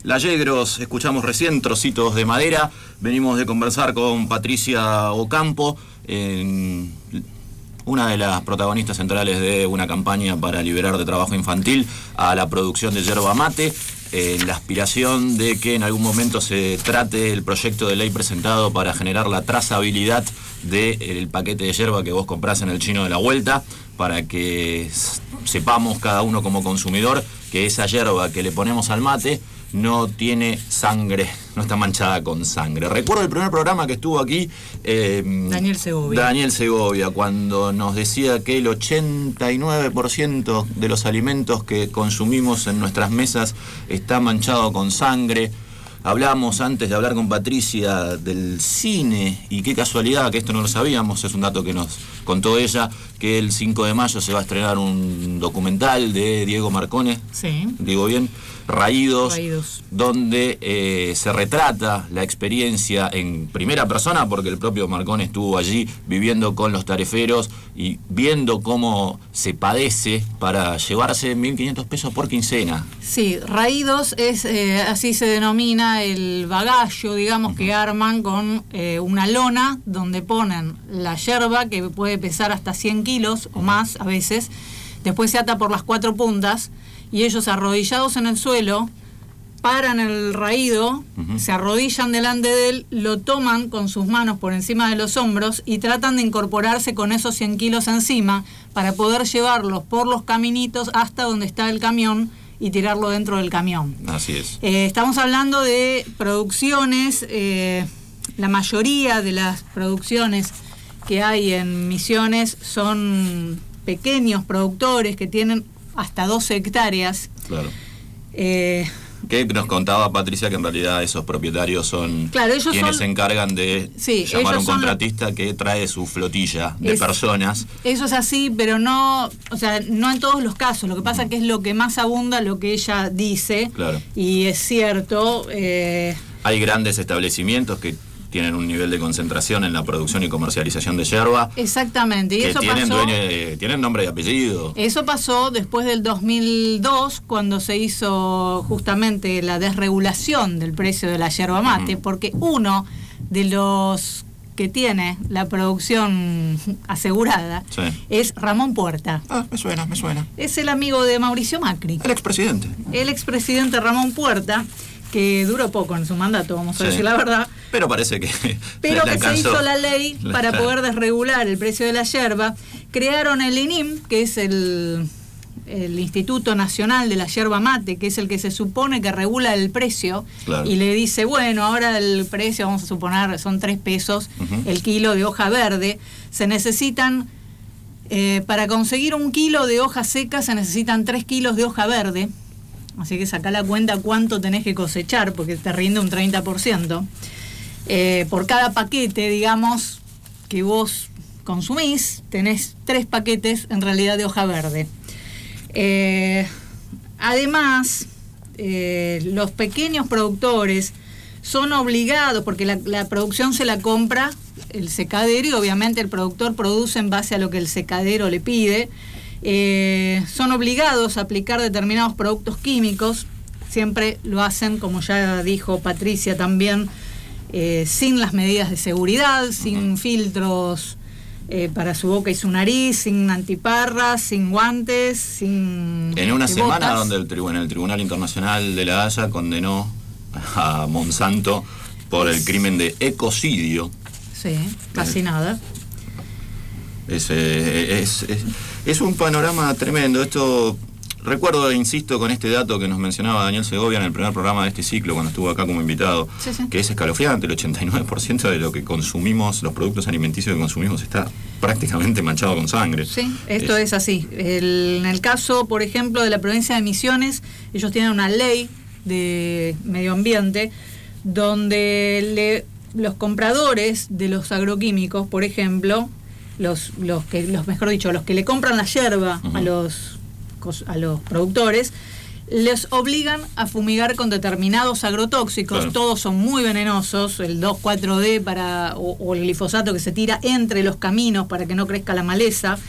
La Yegros, escuchamos recién Trocitos de Madera. Venimos de conversar con Patricia Ocampo, una de las protagonistas centrales de una campaña para liberar de trabajo infantil a la producción de yerba mate. La aspiración de que en algún momento se trate el proyecto de ley presentado para generar la trazabilidad del paquete de yerba que vos comprás en el Chino de la Vuelta, para que sepamos cada uno como consumidor que esa yerba que le ponemos al mate no tiene sangre, no está manchada con sangre. Recuerdo el primer programa que estuvo aquí Daniel Segovia, cuando nos decía que el 89% de los alimentos que consumimos en nuestras mesas está manchado con sangre. Hablamos antes de hablar con Patricia del cine, y qué casualidad que esto no lo sabíamos, es un dato que nos contó ella, que el 5 de mayo se va a estrenar un documental de Diego Marcone, sí. Digo bien, Raídos, donde se retrata la experiencia en primera persona, porque el propio Marcone estuvo allí viviendo con los tareferos y viendo cómo se padece para llevarse 1.500 pesos por quincena. Sí, Raídos es, así se denomina el bagallo, digamos, que arman con una lona donde ponen la yerba, que puede pesar hasta 100 kilos o más a veces, después se ata por las 4 puntas, y ellos arrodillados en el suelo paran el raído, se arrodillan delante de él, lo toman con sus manos por encima de los hombros y tratan de incorporarse con esos 100 kilos encima para poder llevarlos por los caminitos hasta donde está el camión y tirarlo dentro del camión. Así es. Estamos hablando de producciones, la mayoría de las producciones que hay en Misiones son pequeños productores que tienen hasta 12 hectáreas. Claro. Que nos contaba Patricia que en realidad esos propietarios son quienes se encargan de llamar a un contratista que trae su flotilla de personas. Eso es así, pero no, o sea, no en todos los casos. Lo que pasa que es lo que más abunda, lo que ella dice. Claro. Y es cierto. Hay grandes establecimientos que tienen un nivel de concentración en la producción y comercialización de yerba. Exactamente. Y que eso tienen, pasó, tienen nombre y apellido. Eso pasó después del 2002, cuando se hizo justamente la desregulación del precio de la yerba mate, porque uno de los que tiene la producción asegurada es Ramón Puerta. Ah, me suena. Es el amigo de Mauricio Macri. El expresidente. El expresidente Ramón Puerta, que duró poco en su mandato, vamos a decir la verdad. Pero parece que Pero que se hizo la ley para poder desregular el precio de la yerba. Crearon el INIM, que es el Instituto Nacional de la Yerba Mate, que es el que se supone que regula el precio, y le dice, bueno, ahora el precio, vamos a suponer, son 3 pesos el kilo de hoja verde. Se necesitan, para conseguir 1 kilo de hoja seca, se necesitan 3 kilos de hoja verde. Así que sacá la cuenta cuánto tenés que cosechar, porque te rinde un 30%. Por cada paquete, digamos, que vos consumís, tenés 3 paquetes en realidad de hoja verde. Además, los pequeños productores son obligados, porque la producción se la compra el secadero, y obviamente el productor produce en base a lo que el secadero le pide. Son obligados a aplicar determinados productos químicos, siempre lo hacen, como ya dijo Patricia también, sin las medidas de seguridad, sin filtros para su boca y su nariz, sin antiparras, sin guantes, sin en una semana botas. Donde el Tribunal Internacional de La Haya condenó a Monsanto por el crimen de ecocidio. Sí, casi nada. Es un panorama tremendo. Esto, recuerdo, insisto, con este dato que nos mencionaba Daniel Segovia en el primer programa de este ciclo, cuando estuvo acá como invitado, que es escalofriante. El 89% de lo que consumimos, los productos alimenticios que consumimos, está prácticamente manchado con sangre. Sí, esto es así. En el caso, por ejemplo, de la provincia de Misiones, ellos tienen una ley de medio ambiente donde los compradores de los agroquímicos, por ejemplo, los que le compran la yerba a los productores, les obligan a fumigar con determinados agrotóxicos. Todos son muy venenosos, el 2,4-D o el glifosato que se tira entre los caminos para que no crezca la maleza,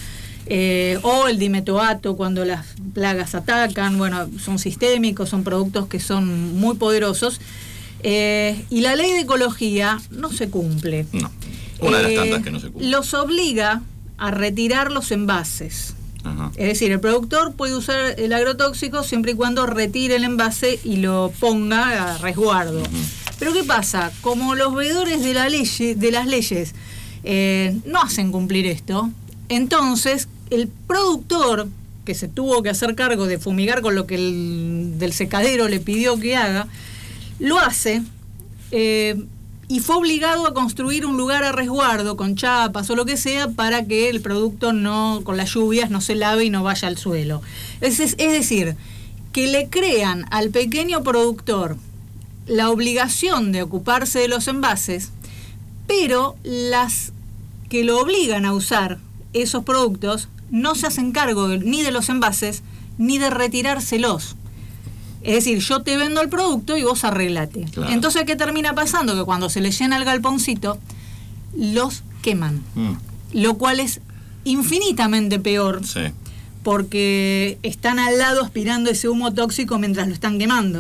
o el dimetoato cuando las plagas atacan. Bueno, son sistémicos, son productos que son muy poderosos. Y la ley de ecología no se cumple. No, una de las tantas que no se cumple. Los obliga a retirar los envases. Ajá. Es decir, el productor puede usar el agrotóxico siempre y cuando retire el envase y lo ponga a resguardo. Pero ¿qué pasa? Como los veedores de las leyes no hacen cumplir esto, entonces el productor, que se tuvo que hacer cargo de fumigar con lo que el del secadero le pidió que haga, lo hace y fue obligado a construir un lugar a resguardo con chapas o lo que sea para que el producto no, con las lluvias, no se lave y no vaya al suelo. Es decir, que le crean al pequeño productor la obligación de ocuparse de los envases, pero las que lo obligan a usar esos productos no se hacen cargo ni de los envases ni de retirárselos. Es decir, yo te vendo el producto y vos arreglate. Claro. Entonces, ¿qué termina pasando? Que cuando se les llena el galponcito, los queman. Lo cual es infinitamente peor, sí, porque están al lado aspirando ese humo tóxico mientras lo están quemando.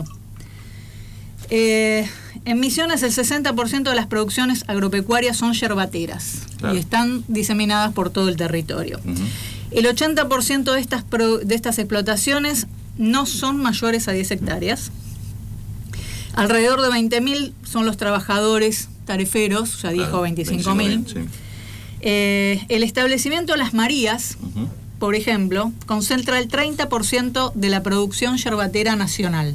En Misiones el 60% de las producciones agropecuarias son yerbateras, claro, y están diseminadas por todo el territorio. El 80% de estas explotaciones no son mayores a 10 hectáreas. Alrededor de 20.000 son los trabajadores tariferos, ya dijo 25.000. Sí. El establecimiento Las Marías, por ejemplo, concentra el 30% de la producción yerbatera nacional.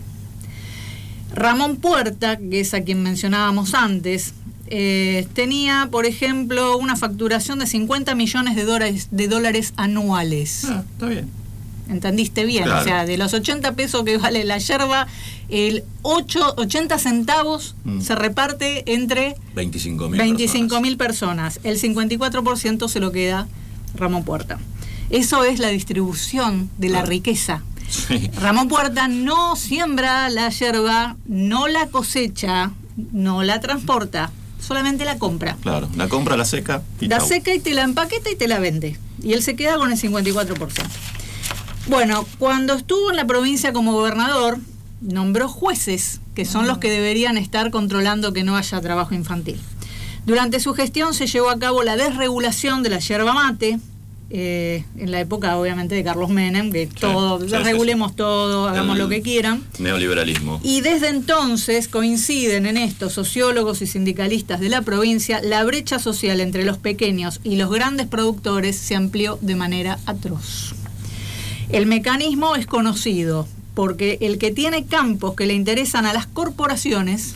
Ramón Puerta, que es a quien mencionábamos antes, tenía, por ejemplo, una facturación de 50 millones de dólares anuales. Está bien. ¿Entendiste bien? Claro. O sea, de los 80 pesos que vale la yerba, el 80 centavos se reparte entre 25.000 personas. El 54% se lo queda Ramón Puerta. Eso es la distribución de la riqueza. Sí. Ramón Puerta no siembra la yerba, no la cosecha, no la transporta, solamente la compra. Claro, la compra, la seca y la seca y te la empaqueta y te la vende. Y él se queda con el 54%. Bueno, cuando estuvo en la provincia como gobernador, nombró jueces, que son los que deberían estar controlando que no haya trabajo infantil. Durante su gestión se llevó a cabo la desregulación de la yerba mate, en la época obviamente de Carlos Menem, que regulemos todo, hagamos lo que quieran. Neoliberalismo. Y desde entonces coinciden en esto sociólogos y sindicalistas de la provincia, la brecha social entre los pequeños y los grandes productores se amplió de manera atroz. El mecanismo es conocido porque el que tiene campos que le interesan a las corporaciones,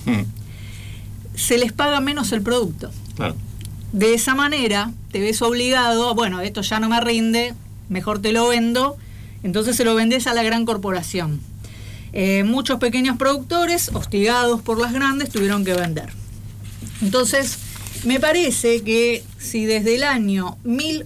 se les paga menos el producto. Claro. De esa manera te ves obligado, bueno, esto ya no me rinde, mejor te lo vendo, entonces se lo vendes a la gran corporación. Muchos pequeños productores, hostigados por las grandes, tuvieron que vender. Entonces, me parece que si desde el año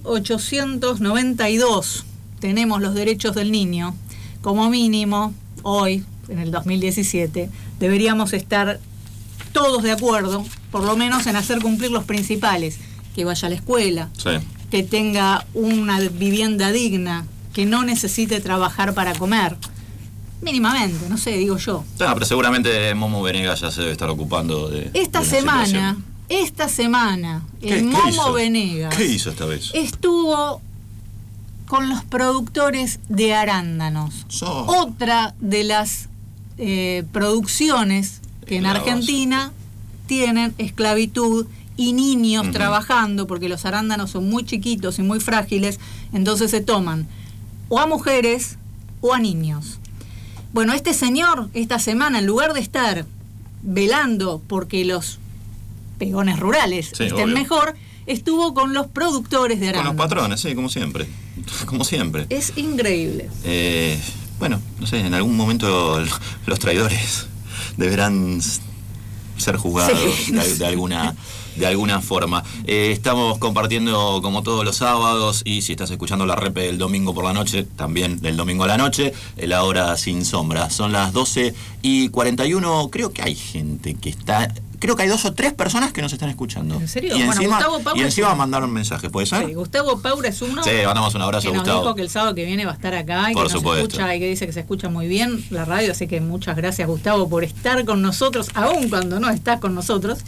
1892 tenemos los derechos del niño, como mínimo, hoy, en el 2017, deberíamos estar todos de acuerdo, por lo menos en hacer cumplir los principales, que vaya a la escuela, sí, que tenga una vivienda digna, que no necesite trabajar para comer, mínimamente, no sé, digo yo. Pero seguramente Momo Venegas ya se debe estar ocupando de esta semana, el Momo Venegas. ¿Qué hizo esta vez? Estuvo con los productores de arándanos. Otra de las producciones que en Argentina tienen esclavitud y niños trabajando, porque los arándanos son muy chiquitos y muy frágiles, entonces se toman o a mujeres o a niños. Bueno, este señor, esta semana, en lugar de estar velando porque los peones rurales estén mejor, estuvo con los productores de arándanos. Con los patrones, sí, como siempre. Como siempre. Es increíble. Bueno, no sé, en algún momento los traidores deberán ser juzgados de alguna forma. Estamos compartiendo como todos los sábados, y si estás escuchando la repe del domingo por la noche, también del domingo a la noche, La Hora Sin Sombra. Son las 12:41. Creo que hay gente que está creo que hay 2 o 3 personas que nos están escuchando. ¿En serio? Y Bueno, Gustavo Paura encima mandaron mensajes, ¿puede ser? Sí, Gustavo Paura es uno. Sí, mandamos un abrazo que a Gustavo. Nos dijo que el sábado que viene va a estar acá y Por que nos supuesto. escucha y que dice que se escucha muy bien la radio, así que muchas gracias, Gustavo, por estar con nosotros, aún cuando no estás con nosotros.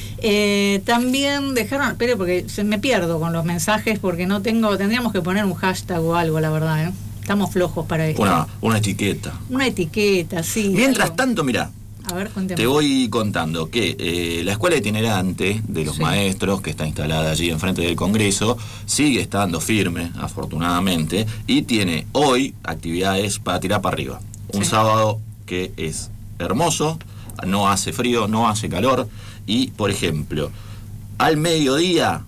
También dejaron, espere porque me pierdo con los mensajes porque no tengo, tendríamos que poner un hashtag o algo, la verdad, ¿eh? Estamos flojos para esto. Una etiqueta. Una etiqueta, sí. Mientras tanto, mirá, a ver, cuénteme. te voy contando que la escuela itinerante de los maestros, que está instalada allí enfrente del Congreso, sigue estando firme, afortunadamente, y tiene hoy actividades para tirar para arriba. Un sábado que es hermoso, no hace frío, no hace calor, y, por ejemplo, al mediodía,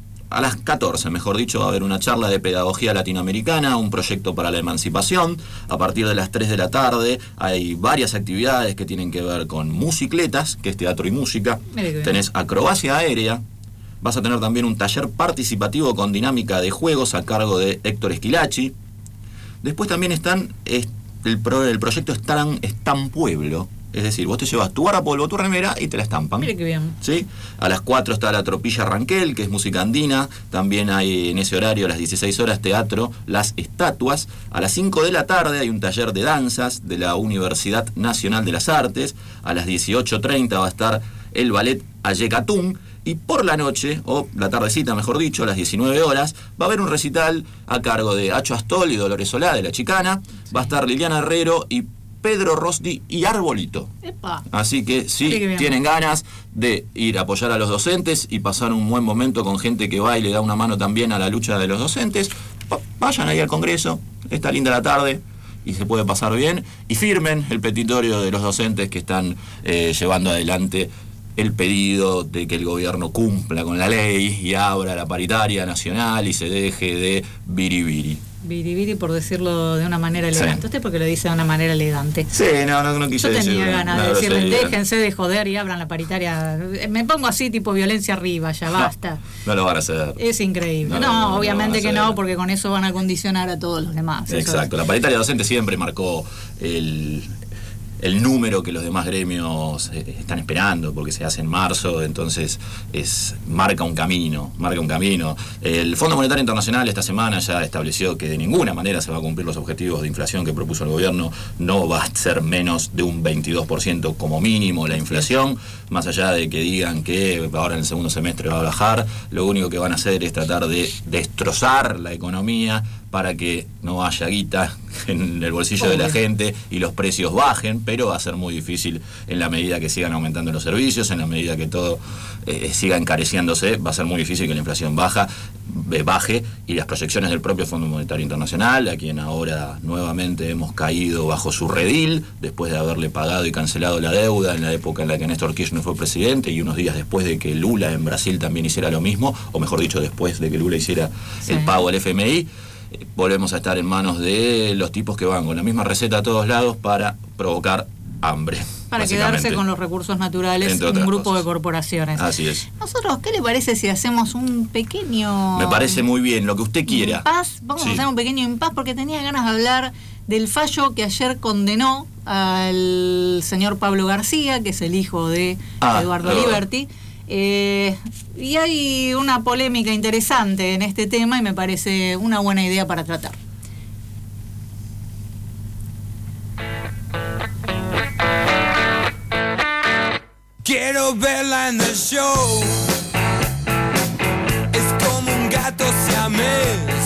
a las 14, mejor dicho, va a haber una charla de pedagogía latinoamericana, un proyecto para la emancipación. A partir de las 3 de la tarde hay varias actividades que tienen que ver con musicletas, que es teatro y música. Tenés acrobacia aérea. Vas a tener también un taller participativo con dinámica de juegos a cargo de Héctor Esquilachi. Después también están el proyecto Estan Pueblo. Es decir, vos te llevas tu guardapolvo, tu remera y te la estampan. Mire qué bien. ¿Sí? A las 4 está la Tropilla Ranquel, que es música andina. También hay en ese horario, a las 16 horas, teatro Las Estatuas. A las 5 de la tarde hay un taller de danzas de la Universidad Nacional de las Artes. A las 18:30 va a estar el ballet Ayecatún. Y por la noche, o la tardecita mejor dicho, a las 19 horas, va a haber un recital a cargo de Acho Astol y Dolores Solá, de La Chicana. Va a estar Liliana Herrero y Pedro Rosdi y Arbolito. Epa. Así que si tienen ganas de ir a apoyar a los docentes y pasar un buen momento con gente que va y le da una mano también a la lucha de los docentes, vayan ahí al Congreso, está linda la tarde y se puede pasar bien, y firmen el petitorio de los docentes que están llevando adelante el pedido de que el gobierno cumpla con la ley y abra la paritaria nacional y se deje de biribiri. Biribiri, por decirlo de una manera elegante. ¿Usted por qué lo dice de una manera elegante? Sí, no quise decir. Yo tenía ganas de decirle, déjense de joder y abran la paritaria. Me pongo así, tipo violencia arriba, ya basta. No lo van a hacer. Es increíble. No, obviamente que no, porque con eso van a condicionar a todos los demás. Exacto. La paritaria docente siempre marcó el número que los demás gremios están esperando, porque se hace en marzo, entonces marca un camino. El Fondo Monetario Internacional esta semana ya estableció que de ninguna manera se va a cumplir los objetivos de inflación que propuso el gobierno. No va a ser menos de un 22% como mínimo la inflación, más allá de que digan que ahora en el segundo semestre va a bajar. Lo único que van a hacer es tratar de destrozar la economía para que no haya guita en el bolsillo de la gente y los precios bajen, pero va a ser muy difícil en la medida que sigan aumentando los servicios, en la medida que todo siga encareciéndose, va a ser muy difícil que la inflación baje, y las proyecciones del propio Fondo Monetario Internacional, a quien ahora nuevamente hemos caído bajo su redil, después de haberle pagado y cancelado la deuda en la época en la que Néstor Kirchner fue presidente y unos días después de que Lula en Brasil también hiciera lo mismo, o mejor dicho, después de que Lula hiciera el pago al FMI. Volvemos a estar en manos de los tipos que van con la misma receta a todos lados para provocar hambre. Para quedarse con los recursos naturales, un grupo de corporaciones. Así es. Nosotros, ¿qué le parece si hacemos un pequeño... Me parece muy bien, lo que usted quiera. Impas, vamos a hacer un pequeño impas porque tenía ganas de hablar del fallo que ayer condenó al señor Pablo García, que es el hijo de Eduardo Liberty. Y hay una polémica interesante en este tema y me parece una buena idea para tratar. Quiero verla en el show. Es como un gato siamés.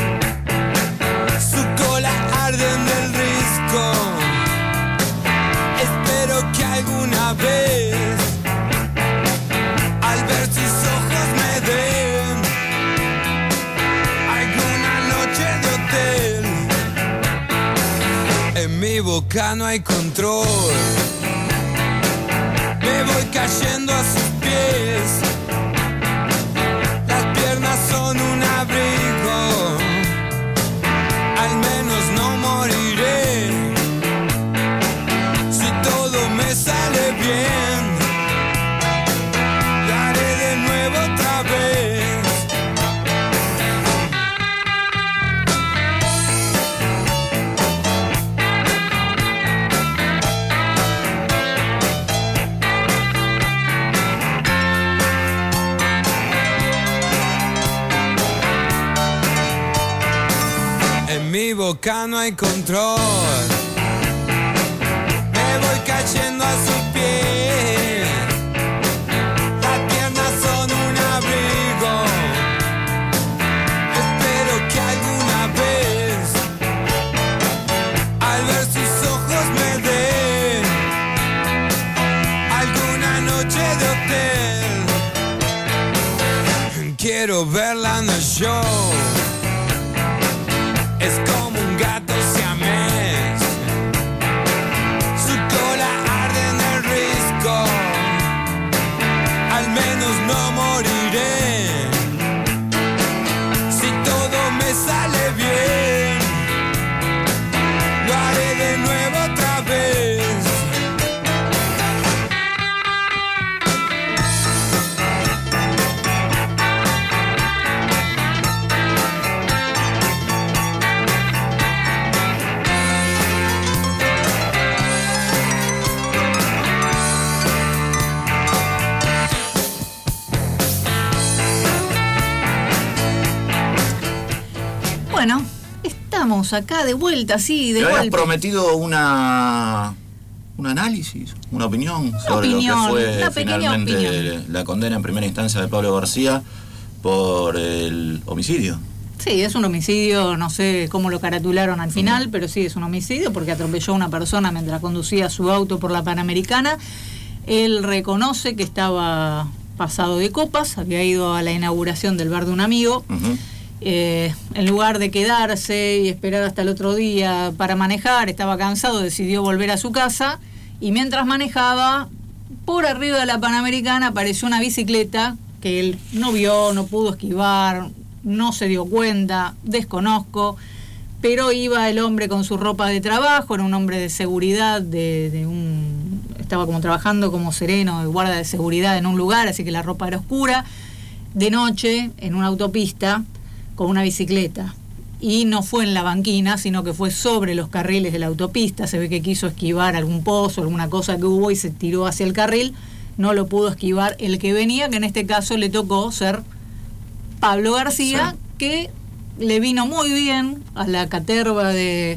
Su cola arde en el risco. Espero que alguna vez al ver sus ojos me den alguna noche de hotel. En mi boca no hay control. Me voy cayendo a sus pies. Las piernas son un abrigo. Al menos no moriré. Si todo me sale bien, lo haré de nuevo otra vez. En mi boca no hay control. Me voy cayendo a sus pies. Las piernas son un abrigo. Espero que alguna vez, al ver sus ojos, me den alguna noche de hotel. Quiero verla en el show. Es como un gato siamés. Su cola arde en el risco. Al menos no moriré. Si todo me sale bien, lo haré de nuevo otra vez. Bueno, estamos acá de vuelta, sí, de Te habías golpe. prometido un análisis, una opinión sobre lo que fue una pequeña finalmente opinión. la condena en primera instancia de Pablo García por el homicidio. Sí, es un homicidio, no sé cómo lo caratularon al final, pero sí es un homicidio porque atropelló a una persona mientras conducía su auto por la Panamericana. Él reconoce que estaba pasado de copas, había ido a la inauguración del bar de un amigo. En lugar de quedarse y esperar hasta el otro día para manejar, estaba cansado, decidió volver a su casa y mientras manejaba, por arriba de la Panamericana apareció una bicicleta que él no vio, no pudo esquivar, no se dio cuenta, desconozco, pero iba el hombre con su ropa de trabajo, era un hombre de seguridad, estaba como trabajando como sereno de guardia de seguridad en un lugar, así que la ropa era oscura, de noche, en una autopista, con una bicicleta. Y no fue en la banquina, sino que fue sobre los carriles de la autopista. Se ve que quiso esquivar algún pozo, alguna cosa que hubo y se tiró hacia el carril. No lo pudo esquivar el que venía, que en este caso le tocó ser Pablo García, que le vino muy bien a la caterva de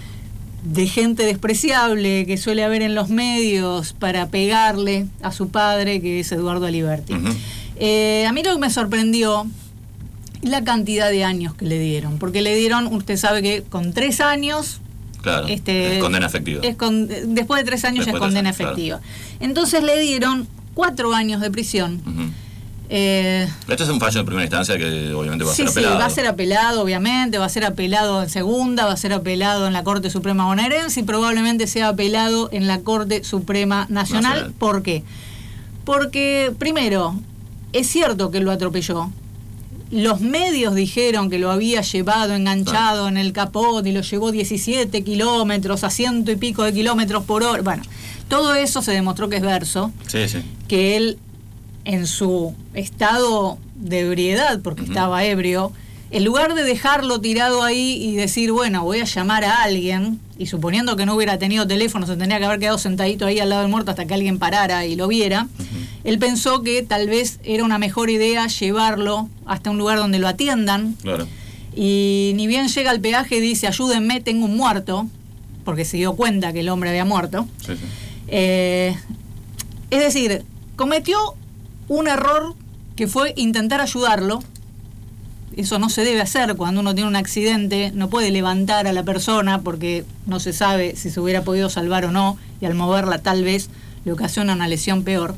gente despreciable que suele haber en los medios para pegarle a su padre, que es Eduardo Aliberti. A mí lo que me sorprendió la cantidad de años que le dieron, porque le dieron, usted sabe que con 3 años... Claro, es condena efectiva. Después de 3 años es condena efectiva. Claro. Entonces le dieron 4 años de prisión. Esto es un fallo de primera instancia que obviamente va a ser apelado. Sí, va a ser apelado, obviamente, va a ser apelado en segunda, va a ser apelado en la Corte Suprema bonaerense y probablemente sea apelado en la Corte Suprema Nacional. ¿Por qué? Porque, primero, es cierto que lo atropelló. Los medios dijeron que lo había llevado enganchado en el capot y lo llevó 17 kilómetros a 100 y pico de kilómetros por hora. Bueno, todo eso se demostró que es verso. Sí, sí. Que él, en su estado de ebriedad, porque estaba ebrio, en lugar de dejarlo tirado ahí y decir, bueno, voy a llamar a alguien, y suponiendo que no hubiera tenido teléfono, se tendría que haber quedado sentadito ahí al lado del muerto hasta que alguien parara y lo viera, él pensó que tal vez era una mejor idea llevarlo hasta un lugar donde lo atiendan. Claro. Y ni bien llega al peaje y dice, ayúdenme, tengo un muerto, porque se dio cuenta que el hombre había muerto. Sí, sí. Es decir, cometió un error que fue intentar ayudarlo. Eso no se debe hacer cuando uno tiene un accidente, no puede levantar a la persona porque no se sabe si se hubiera podido salvar o no, y al moverla tal vez le ocasiona una lesión peor.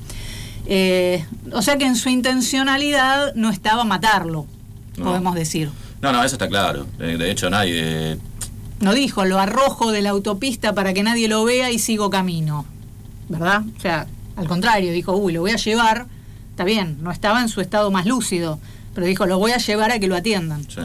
O sea que en su intencionalidad no estaba matarlo, podemos decir. No, eso está claro. De hecho, nadie... No dijo, lo arrojo de la autopista para que nadie lo vea y sigo camino, ¿verdad? O sea, al contrario, dijo, lo voy a llevar, está bien, no estaba en su estado más lúcido, pero dijo, lo voy a llevar a que lo atiendan. Sí.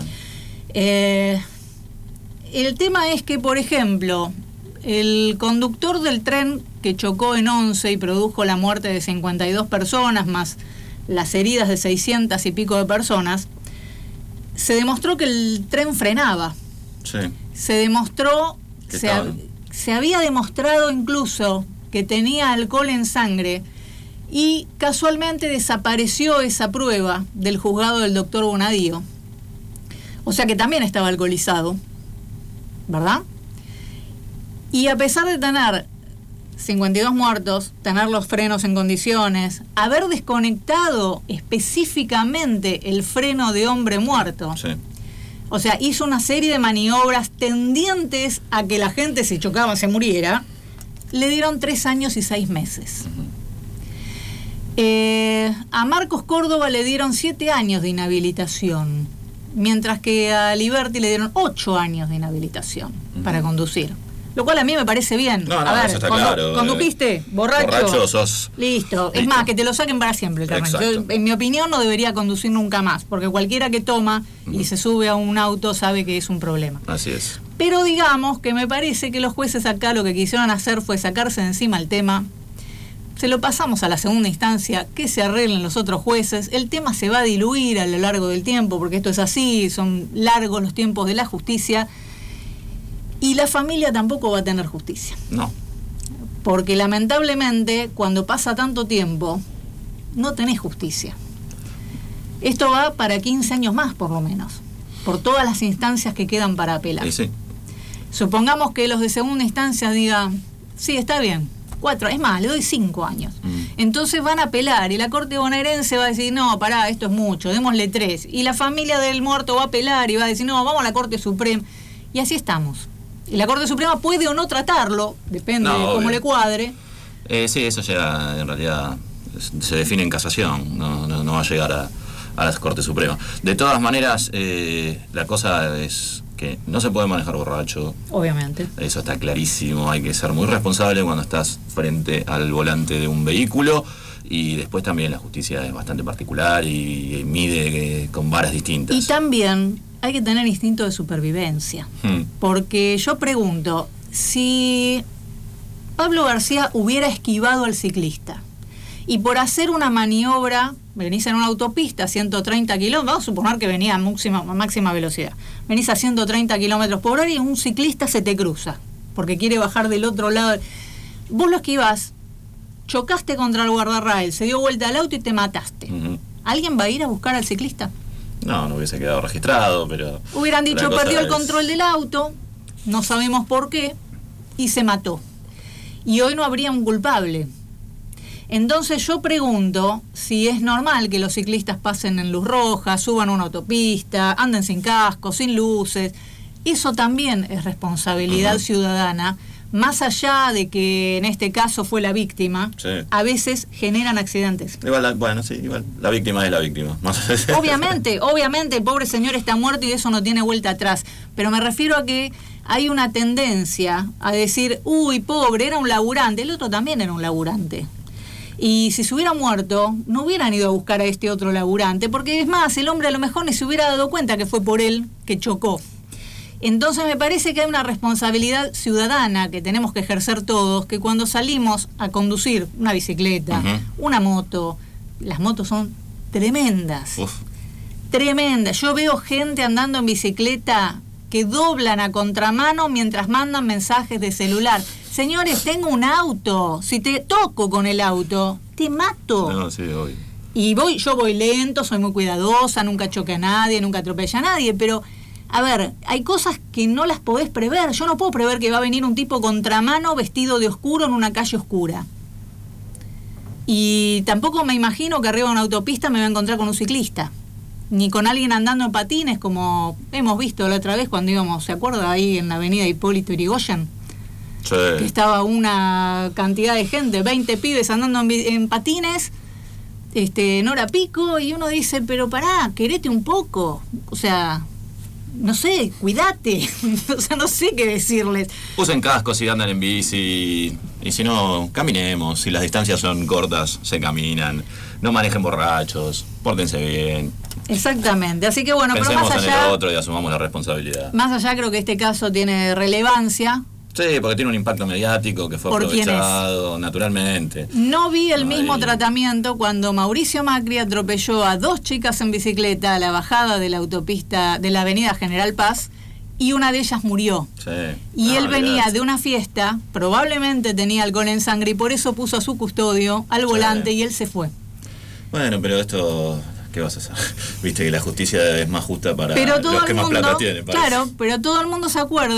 El tema es que, por ejemplo, el conductor del tren que chocó en Once y produjo la muerte de 52 personas, más las heridas de 600 y pico de personas, se demostró que el tren frenaba. Sí. Se demostró, se había demostrado incluso que tenía alcohol en sangre, y casualmente desapareció esa prueba del juzgado del doctor Bonadío. O sea que también estaba alcoholizado. ¿verdad? Y a pesar de tener 52 muertos, tener los frenos en condiciones, haber desconectado específicamente el freno de hombre muerto. Sí. O sea, hizo una serie de maniobras tendientes a que la gente, si chocaba, se muriera. Le dieron 3 años y 6 meses. A Marcos Córdoba le dieron 7 años de inhabilitación, mientras que a Liberty le dieron 8 años de inhabilitación para conducir. Lo cual a mí me parece bien. No, a ver, eso está claro. ¿Condujiste? ¿Borracho? Borracho sos. Listo. Es más, que te lo saquen para siempre el carnet. Yo, en mi opinión, no debería conducir nunca más, porque cualquiera que toma y se sube a un auto sabe que es un problema. Así es. Pero digamos que me parece que los jueces acá lo que quisieron hacer fue sacarse de encima el tema. Se lo pasamos a la segunda instancia, que se arreglen los otros jueces. El tema se va a diluir a lo largo del tiempo, porque esto es así, son largos los tiempos de la justicia. Y la familia tampoco va a tener justicia. No. Porque lamentablemente, cuando pasa tanto tiempo, no tenés justicia. Esto va para 15 años más, por lo menos, por todas las instancias que quedan para apelar. Sí. Supongamos que los de segunda instancia digan, sí, está bien, 4, es más, le doy 5 años. Entonces van a apelar y la Corte bonaerense va a decir, no, pará, esto es mucho, démosle 3. Y la familia del muerto va a apelar y va a decir, no, vamos a la Corte Suprema. Y así estamos. Y la Corte Suprema puede o no tratarlo, depende de cómo le cuadre. Sí, eso ya en realidad se define en casación, no va a llegar a la Corte Suprema. De todas maneras, la cosa es que no se puede manejar borracho. Obviamente. Eso está clarísimo, hay que ser muy responsable cuando estás frente al volante de un vehículo. Y después también la justicia es bastante particular y mide con varas distintas. Y también hay que tener instinto de supervivencia. Porque yo pregunto, si Pablo García hubiera esquivado al ciclista y por hacer una maniobra, venís en una autopista a 130 kilómetros, vamos a suponer que venía a máxima velocidad, venís a 130 kilómetros por hora y un ciclista se te cruza porque quiere bajar del otro lado. Vos lo esquivás, chocaste contra el guardarrail, se dio vuelta al auto y te mataste. ¿Alguien va a ir a buscar al ciclista? No hubiese quedado registrado, pero... Hubieran dicho, perdió el control del auto, no sabemos por qué, y se mató. Y hoy no habría un culpable. Entonces yo pregunto si es normal que los ciclistas pasen en luz roja, suban una autopista, anden sin casco, sin luces. Eso también es responsabilidad ciudadana. Más allá de que en este caso fue la víctima, a veces generan accidentes. Igual la víctima es la víctima. Obviamente, el pobre señor está muerto y eso no tiene vuelta atrás. Pero me refiero a que hay una tendencia a decir, uy, pobre, era un laburante. El otro también era un laburante. Y si se hubiera muerto, no hubieran ido a buscar a este otro laburante, porque es más, el hombre a lo mejor ni se hubiera dado cuenta que fue por él que chocó. Entonces me parece que hay una responsabilidad ciudadana que tenemos que ejercer todos, que cuando salimos a conducir una bicicleta, una moto, las motos son tremendas. Tremendas. Yo veo gente andando en bicicleta que doblan a contramano mientras mandan mensajes de celular. Señores, tengo un auto, si te toco con el auto, te mato. No, sí, obvio. Y yo voy lento, soy muy cuidadosa, nunca choque a nadie, nunca atropella a nadie, pero... A ver, hay cosas que no las podés prever. Yo no puedo prever que va a venir un tipo contramano vestido de oscuro en una calle oscura. Y tampoco me imagino que arriba de una autopista me voy a encontrar con un ciclista. Ni con alguien andando en patines, como hemos visto la otra vez cuando íbamos, ¿se acuerda? Ahí en la avenida Hipólito Yrigoyen. Sí. Que estaba una cantidad de gente, 20 pibes andando en patines, en hora pico, y uno dice, pero pará, querete un poco. O sea... No sé, cuídate. O sea, no sé qué decirles. Usen cascos si andan en bici. Y si no, caminemos. Si las distancias son cortas, se caminan. No manejen borrachos. Pórtense bien. Exactamente. Así que bueno, pensemos pero más allá... en el otro y asumamos la responsabilidad. Más allá creo que este caso tiene relevancia. Sí, porque tiene un impacto mediático que fue aprovechado naturalmente. No vi el mismo tratamiento cuando Mauricio Macri atropelló a 2 chicas en bicicleta a la bajada de la autopista de la avenida General Paz y una de ellas murió. Sí. Y él venía de una fiesta, probablemente tenía alcohol en sangre y por eso puso a su custodio al volante y él se fue. Bueno, pero esto... ¿Qué vas a hacer? Viste que la justicia es más justa para los que más plata tienen. Claro, pero todo el mundo se acuerda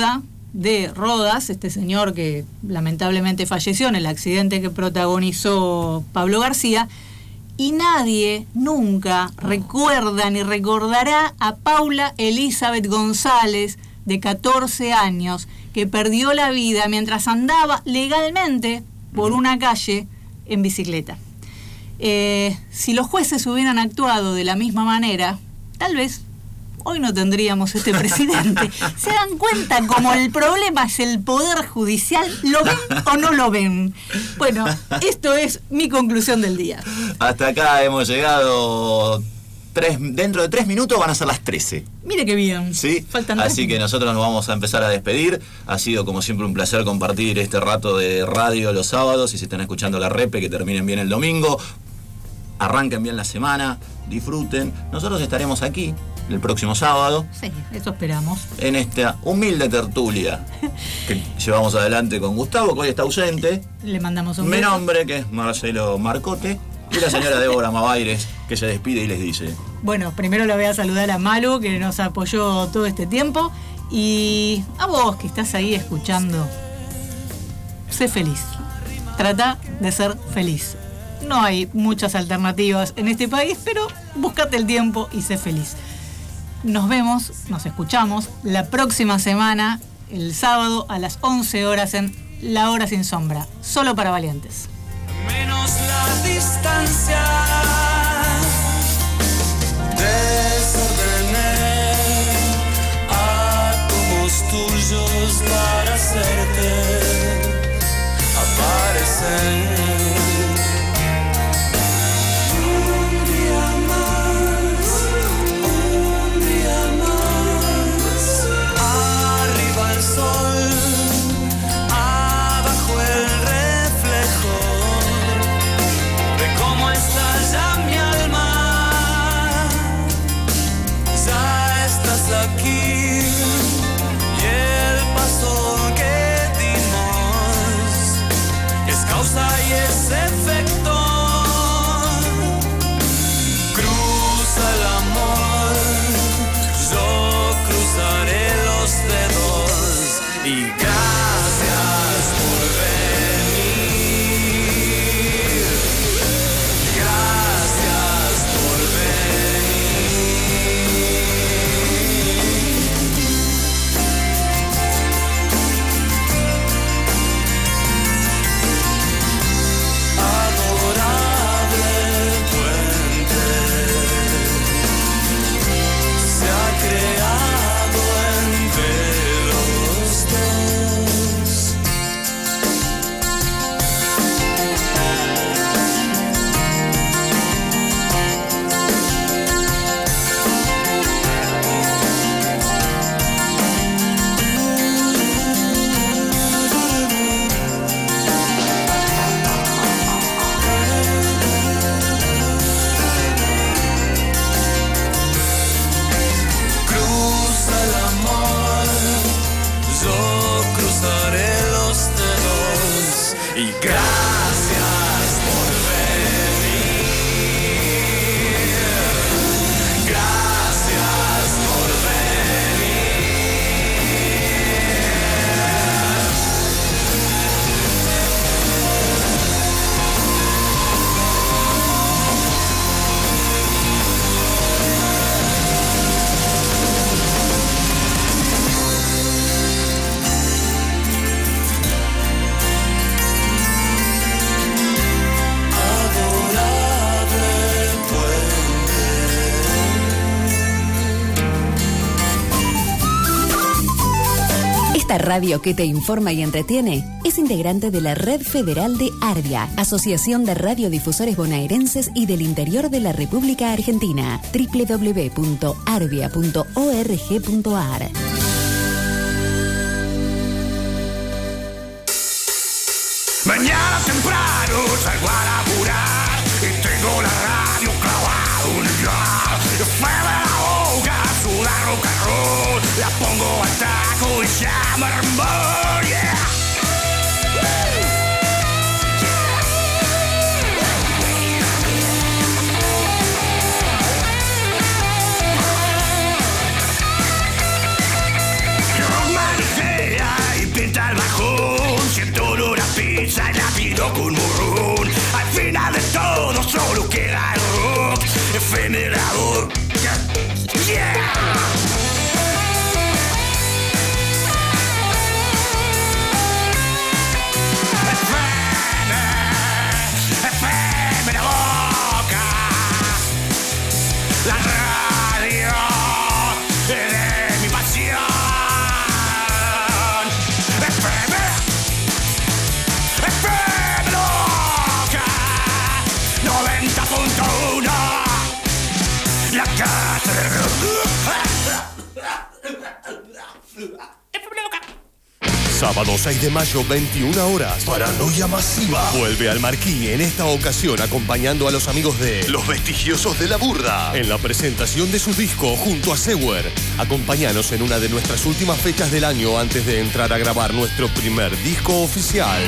de Rodas, este señor que lamentablemente falleció en el accidente que protagonizó Pablo García, y nadie nunca recuerda ni recordará a Paula Elizabeth González, de 14 años, que perdió la vida mientras andaba legalmente por una calle en bicicleta. Si los jueces hubieran actuado de la misma manera, tal vez hoy no tendríamos este presidente. ¿Se dan cuenta como el problema es el Poder Judicial? ¿Lo ven o no lo ven? Bueno, esto es mi conclusión del día. Hasta acá hemos llegado. Dentro de 3 minutos van a ser las 13. Mire qué bien. ¿Sí? Faltan Así que nosotros nos vamos a empezar a despedir. Ha sido como siempre un placer compartir este rato de radio los sábados. Y si están escuchando la repe, que terminen bien el domingo. Arranquen bien la semana, disfruten. Nosotros estaremos aquí el próximo sábado. Sí, eso esperamos. En esta humilde tertulia que llevamos adelante con Gustavo, que hoy está ausente. Le mandamos un Mi beso. nombre, que es Marcelo Marcote. Y la señora Débora Mavaires, que se despide y les dice: Bueno, primero la voy a saludar a Malu, que nos apoyó todo este tiempo. Y a vos, que estás ahí escuchando, sé feliz. Trata de ser feliz. No hay muchas alternativas en este país, pero búscate el tiempo y sé feliz. Nos vemos, nos escuchamos la próxima semana, el sábado a las 11 horas en La Hora Sin Sombra, solo para valientes. Menos la distancia, desordené átomos tuyos para hacerte aparecer. Aquí y el paso que dimos es causa y es efecto. Cruza el amor, yo cruzaré los dedos y gracias por venir. Gracias por venir. Esta radio que te informa y entretiene es integrante de la Red Federal de ARBIA, Asociación de Radiodifusores Bonaerenses y del Interior de la República Argentina. www.arbia.org.ar. Mañana temprano salgo a laburar y tengo la radio clavada en el dial. Me la boca, suda rock and roll, la pongo al taco y llama hermano, yeah. Yo me decía bailando con morrón. Al final de todo solo queda el rock efemerador. Yeah. Efemera boca, la radio de mi pasión. Efemera boca, 90.1, la casa del rock. Sábado 6 de mayo, 21 horas. Paranoia Masiva. Vuelve al Marquí, en esta ocasión acompañando a los amigos de Los Vestigiosos de la Burda en la presentación de su disco junto a Sewer. Acompáñanos en una de nuestras últimas fechas del año antes de entrar a grabar nuestro primer disco oficial.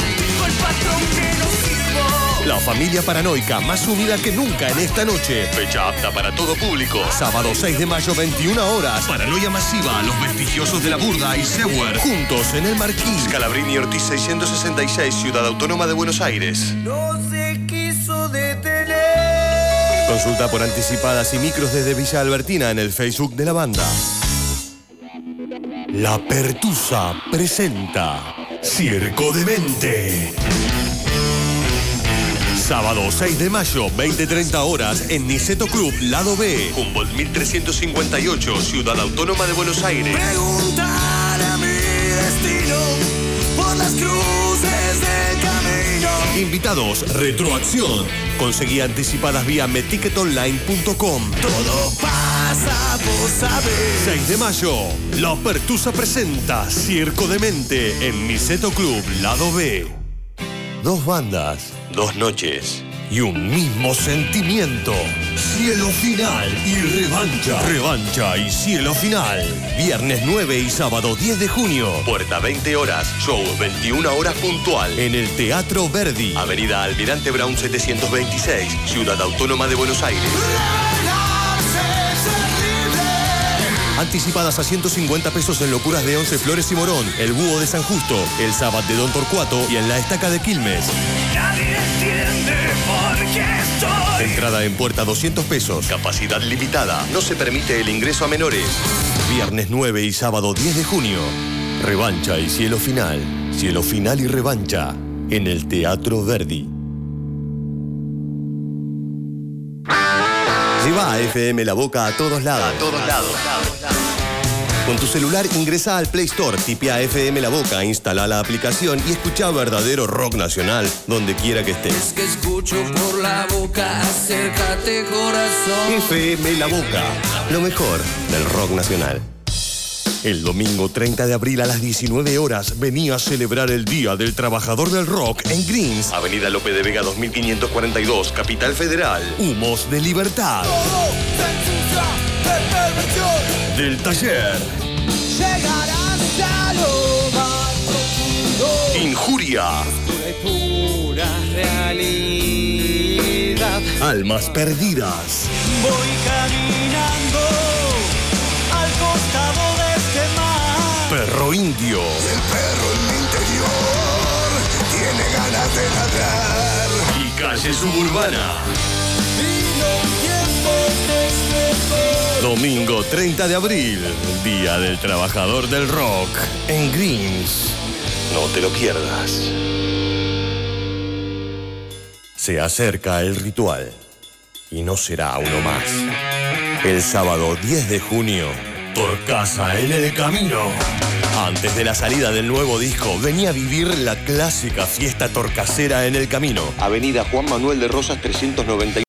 La familia paranoica más unida que nunca en esta noche. Fecha apta para todo público. Sábado 6 de mayo, 21 horas. Paranoia Masiva, Los Vestigiosos de la Burda y Sewer. Juntos en el Marquí. Scalabrini Ortiz 666, Ciudad Autónoma de Buenos Aires. No se quiso detener. Consulta por anticipadas y micros desde Villa Albertina en el Facebook de la banda. La Pertusa presenta Circo de Mente. Sábado 6 de mayo, 20-30 horas, en Niceto Club, Lado B. Humboldt 1358, Ciudad Autónoma de Buenos Aires. Preguntar a mi destino por las cruces del camino. Invitados, Retroacción. Conseguí anticipadas vía meticketonline.com. Todo pasa por saber. 6 de mayo, La Pertusa presenta Circo de Mente en Niceto Club, Lado B. Dos bandas, dos noches y un mismo sentimiento. Cielo Final y Revancha. Revancha y Cielo Final. Viernes 9 y sábado 10 de junio. Puerta 20 horas, show 21 horas puntual. En el Teatro Verdi. Avenida Almirante Brown 726, Ciudad Autónoma de Buenos Aires. Anticipadas a 150 pesos en Locuras de 11 Flores y Morón, El Búho de San Justo, El Sábado de Don Torcuato y en La Estaca de Quilmes. Nadie entiende por qué estoy. Entrada en puerta 200 pesos. Capacidad limitada. No se permite el ingreso a menores. Viernes 9 y sábado 10 de junio. Revancha y Cielo Final. Cielo Final y Revancha. En el Teatro Verdi. Lleva a FM La Boca a todos lados. Con tu celular ingresa al Play Store, tipea FM La Boca, instala la aplicación y escucha verdadero rock nacional donde quiera que estés. Es que escucho por la boca, acércate corazón. FM La Boca, lo mejor del rock nacional. El domingo 30 de abril a las 19 horas venía a celebrar el Día del Trabajador del Rock en Greens, Avenida Lope de Vega 2542, Capital Federal. Humos de Libertad. Del Taller. Llegarás a lo más profundo. Injuria. Pura realidad. Almas Perdidas. Voy caminando al costado de este mar. Perro Indio. El perro en mi interior tiene ganas de ladrar. Y Calle Suburbana. Domingo 30 de abril, Día del Trabajador del Rock, en Greens. No te lo pierdas. Se acerca el ritual, y no será uno más. El sábado 10 de junio, Torcasa en el Camino. Antes de la salida del nuevo disco, venía a vivir la clásica fiesta torcasera en el Camino. Avenida Juan Manuel de Rosas 390.